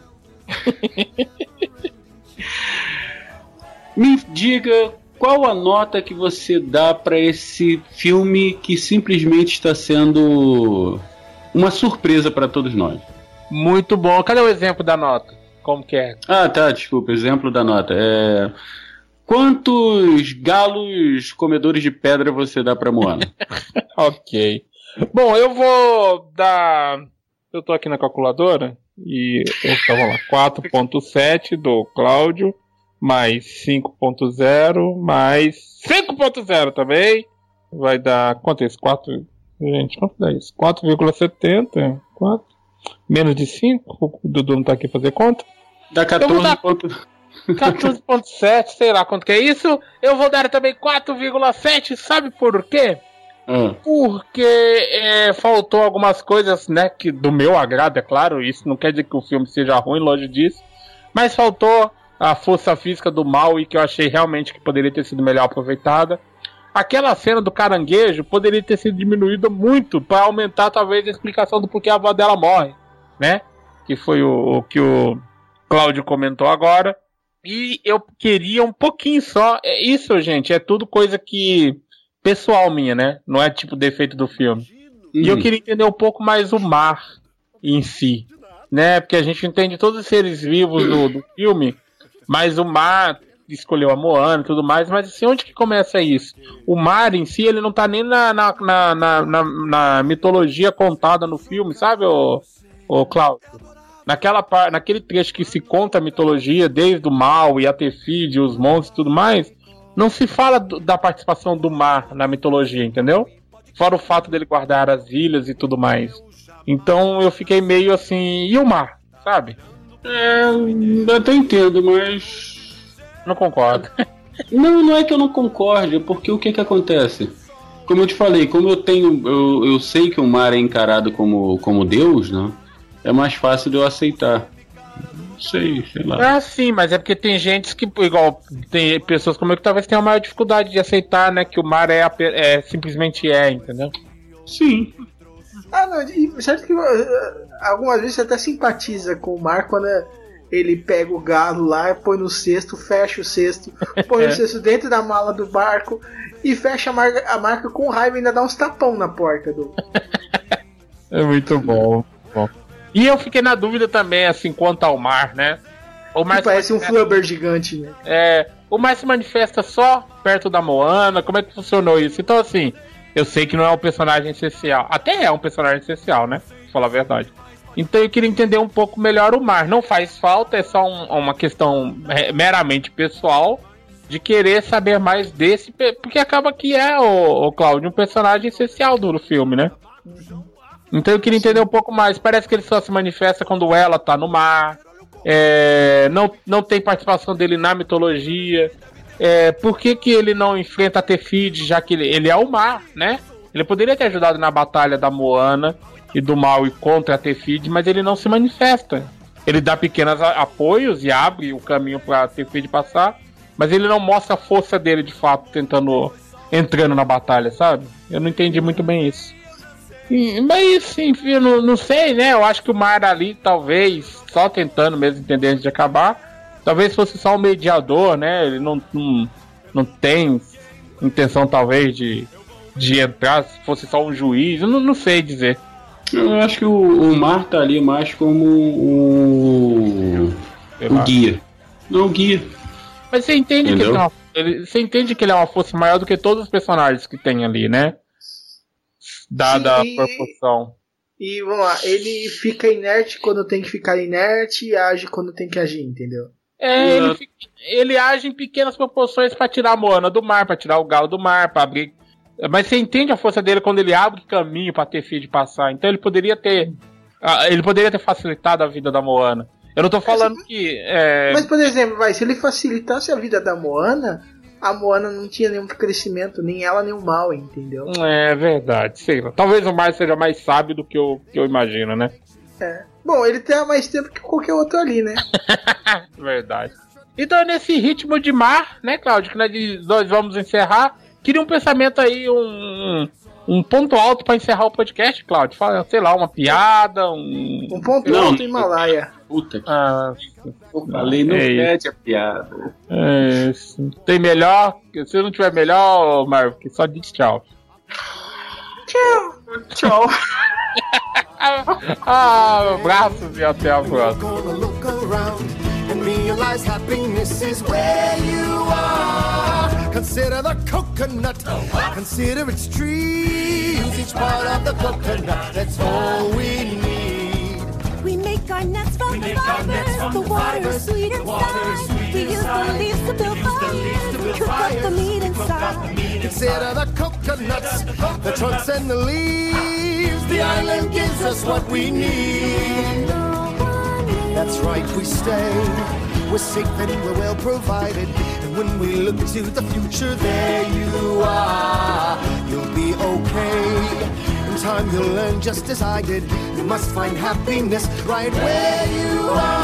Me diga qual a nota que você dá para esse filme que simplesmente está sendo uma surpresa para todos nós. Muito bom. Cadê o exemplo da nota? Como que é? Ah, tá, desculpa. Exemplo da nota. É... Quantos galos comedores de pedra você dá pra Moana? Ok. Bom, eu vou dar... Eu tô aqui na calculadora e... Então vamos lá. quatro ponto sete do Cláudio, mais cinco ponto zero, mais cinco ponto zero também. Vai dar... Quanto é isso? quatro... Gente, quanto dá isso? quatro vírgula setenta? quatro? Menos de cinco? O Dudu não tá aqui fazer conta? Dá quatorze ponto sete, sei lá quanto que é isso. Eu vou dar também quatro vírgula sete, sabe por quê? Hum. Porque é, faltou algumas coisas, né, que do meu agrado, é claro. Isso não quer dizer que o filme seja ruim, longe disso. Mas faltou a força física do mal e que eu achei realmente que poderia ter sido melhor aproveitada. Aquela cena do caranguejo poderia ter sido diminuída muito para aumentar talvez a explicação do porquê a avó dela morre, né? Que foi o, o que o Cláudio comentou agora. E eu queria um pouquinho só. É isso, gente, é tudo coisa que pessoal minha, né? Não é tipo defeito do filme. Uhum. E eu queria entender um pouco mais o mar em si, né? Porque a gente entende todos os seres vivos do, do filme, mas o mar escolheu a Moana e tudo mais, mas assim, onde que começa isso? O mar em si, ele não tá nem na, na, na, na, na, na mitologia contada no filme, sabe, ô, ô Cláudio? Naquela, naquele trecho que se conta a mitologia, desde o mal e a Tefide, os monstros e tudo mais, não se fala do, da participação do mar na mitologia, entendeu? Fora o fato dele guardar as ilhas e tudo mais. Então eu fiquei meio assim, e o mar, sabe? É, até entendo, mas... Não concordo. Não, não é que eu não concorde, porque o que que acontece? Como eu te falei, como eu tenho, eu, eu sei que o mar é encarado como, como Deus, né? É mais fácil de eu aceitar. Não sei, sei lá. Ah, sim, mas é porque tem gente que, igual, tem pessoas como eu que talvez tenham maior dificuldade de aceitar, né? Que o mar é, é simplesmente é, entendeu? Sim. Ah, não, e certo que uh, algumas vezes você até simpatiza com o mar quando ele pega o galo lá, põe no cesto, fecha o cesto, põe é. o cesto dentro da mala do barco e fecha a marca, a marca com raiva e ainda dá uns tapão na porta do. É muito bom, bom. E eu fiquei na dúvida também, assim, quanto ao mar, né? O mar parece um flubber gigante, né? É, o mar se manifesta só perto da Moana, como é que funcionou isso? Então, assim, eu sei que não é um personagem essencial. Até é um personagem essencial, né? Pra falar a verdade. Então eu queria entender um pouco melhor o mar. Não faz falta, é só um, uma questão meramente pessoal de querer saber mais desse, porque acaba que é, o, o Cláudio, um personagem essencial do filme, né? Uhum. Então eu queria entender um pouco mais. Parece que ele só se manifesta quando ela tá no mar. É, não, não tem participação dele na mitologia. É, por que, que ele não enfrenta a Tefide, já que ele, ele é o mar, né? Ele poderia ter ajudado na batalha da Moana e do mal e contra a Tefide, mas ele não se manifesta. Ele dá pequenos apoios e abre o caminho pra Tefide passar, mas ele não mostra a força dele de fato, tentando, entrando na batalha, sabe? Eu não entendi muito bem isso. Mas, enfim, eu não, não sei, né? Eu acho que o mar ali, talvez, só tentando mesmo entender antes de acabar, talvez fosse só um mediador, né? Ele não, não, não tem intenção, talvez, de, de entrar, se fosse só um juiz, eu não, não sei dizer. Eu acho que o, o mar tá ali mais como o, o guia. Não, o guia. Mas você entende que ele, tem uma, ele, você entende que ele é uma força maior do que todos os personagens que tem ali, né? Dada Sim, a proporção. E vamos lá, ele fica inerte quando tem que ficar inerte e age quando tem que agir, entendeu? É, ele, fica, ele age em pequenas proporções pra tirar a Moana do mar, pra tirar o galo do mar, pra abrir. Mas você entende a força dele quando ele abre caminho pra ter filho de passar. Então ele poderia ter. Ele poderia ter facilitado a vida da Moana. Eu não tô falando mas, que. É... Mas, por exemplo, vai, se ele facilitasse a vida da Moana, a Moana não tinha nenhum crescimento, nem ela nem o mal, entendeu? É verdade, sei lá. Talvez o mar seja mais sábio do que eu, que eu imagino, né? É. Bom, ele tem mais tempo que qualquer outro ali, né? Verdade. Então, nesse ritmo de mar, né, Cláudio, que nós, nós vamos encerrar. Queria um pensamento aí, um, um ponto alto pra encerrar o podcast, Cláudio. Fala, sei lá, uma piada, um... Um ponto Não, alto Himalaia. Puta que... Ah, falei, não é pede a piada. É, tem melhor? Se não tiver melhor, Marvel, só diz tchau. Tchau. Tchau. Ah, abraços e até a próxima. And realize happiness is where you are. Consider the coconut, consider its trees. Each part of the coconut, that's all we need. We make our nets from the fibers, the water's sweet inside. We use the leaves to build fires and cook up the meat inside. Consider the coconuts, the trunks and the leaves. The island gives us what we need. That's right, we stay. We're safe and we're well provided. And when we look to the future, there you are. You'll be okay. In time you'll learn just as I did. You must find happiness right where you are.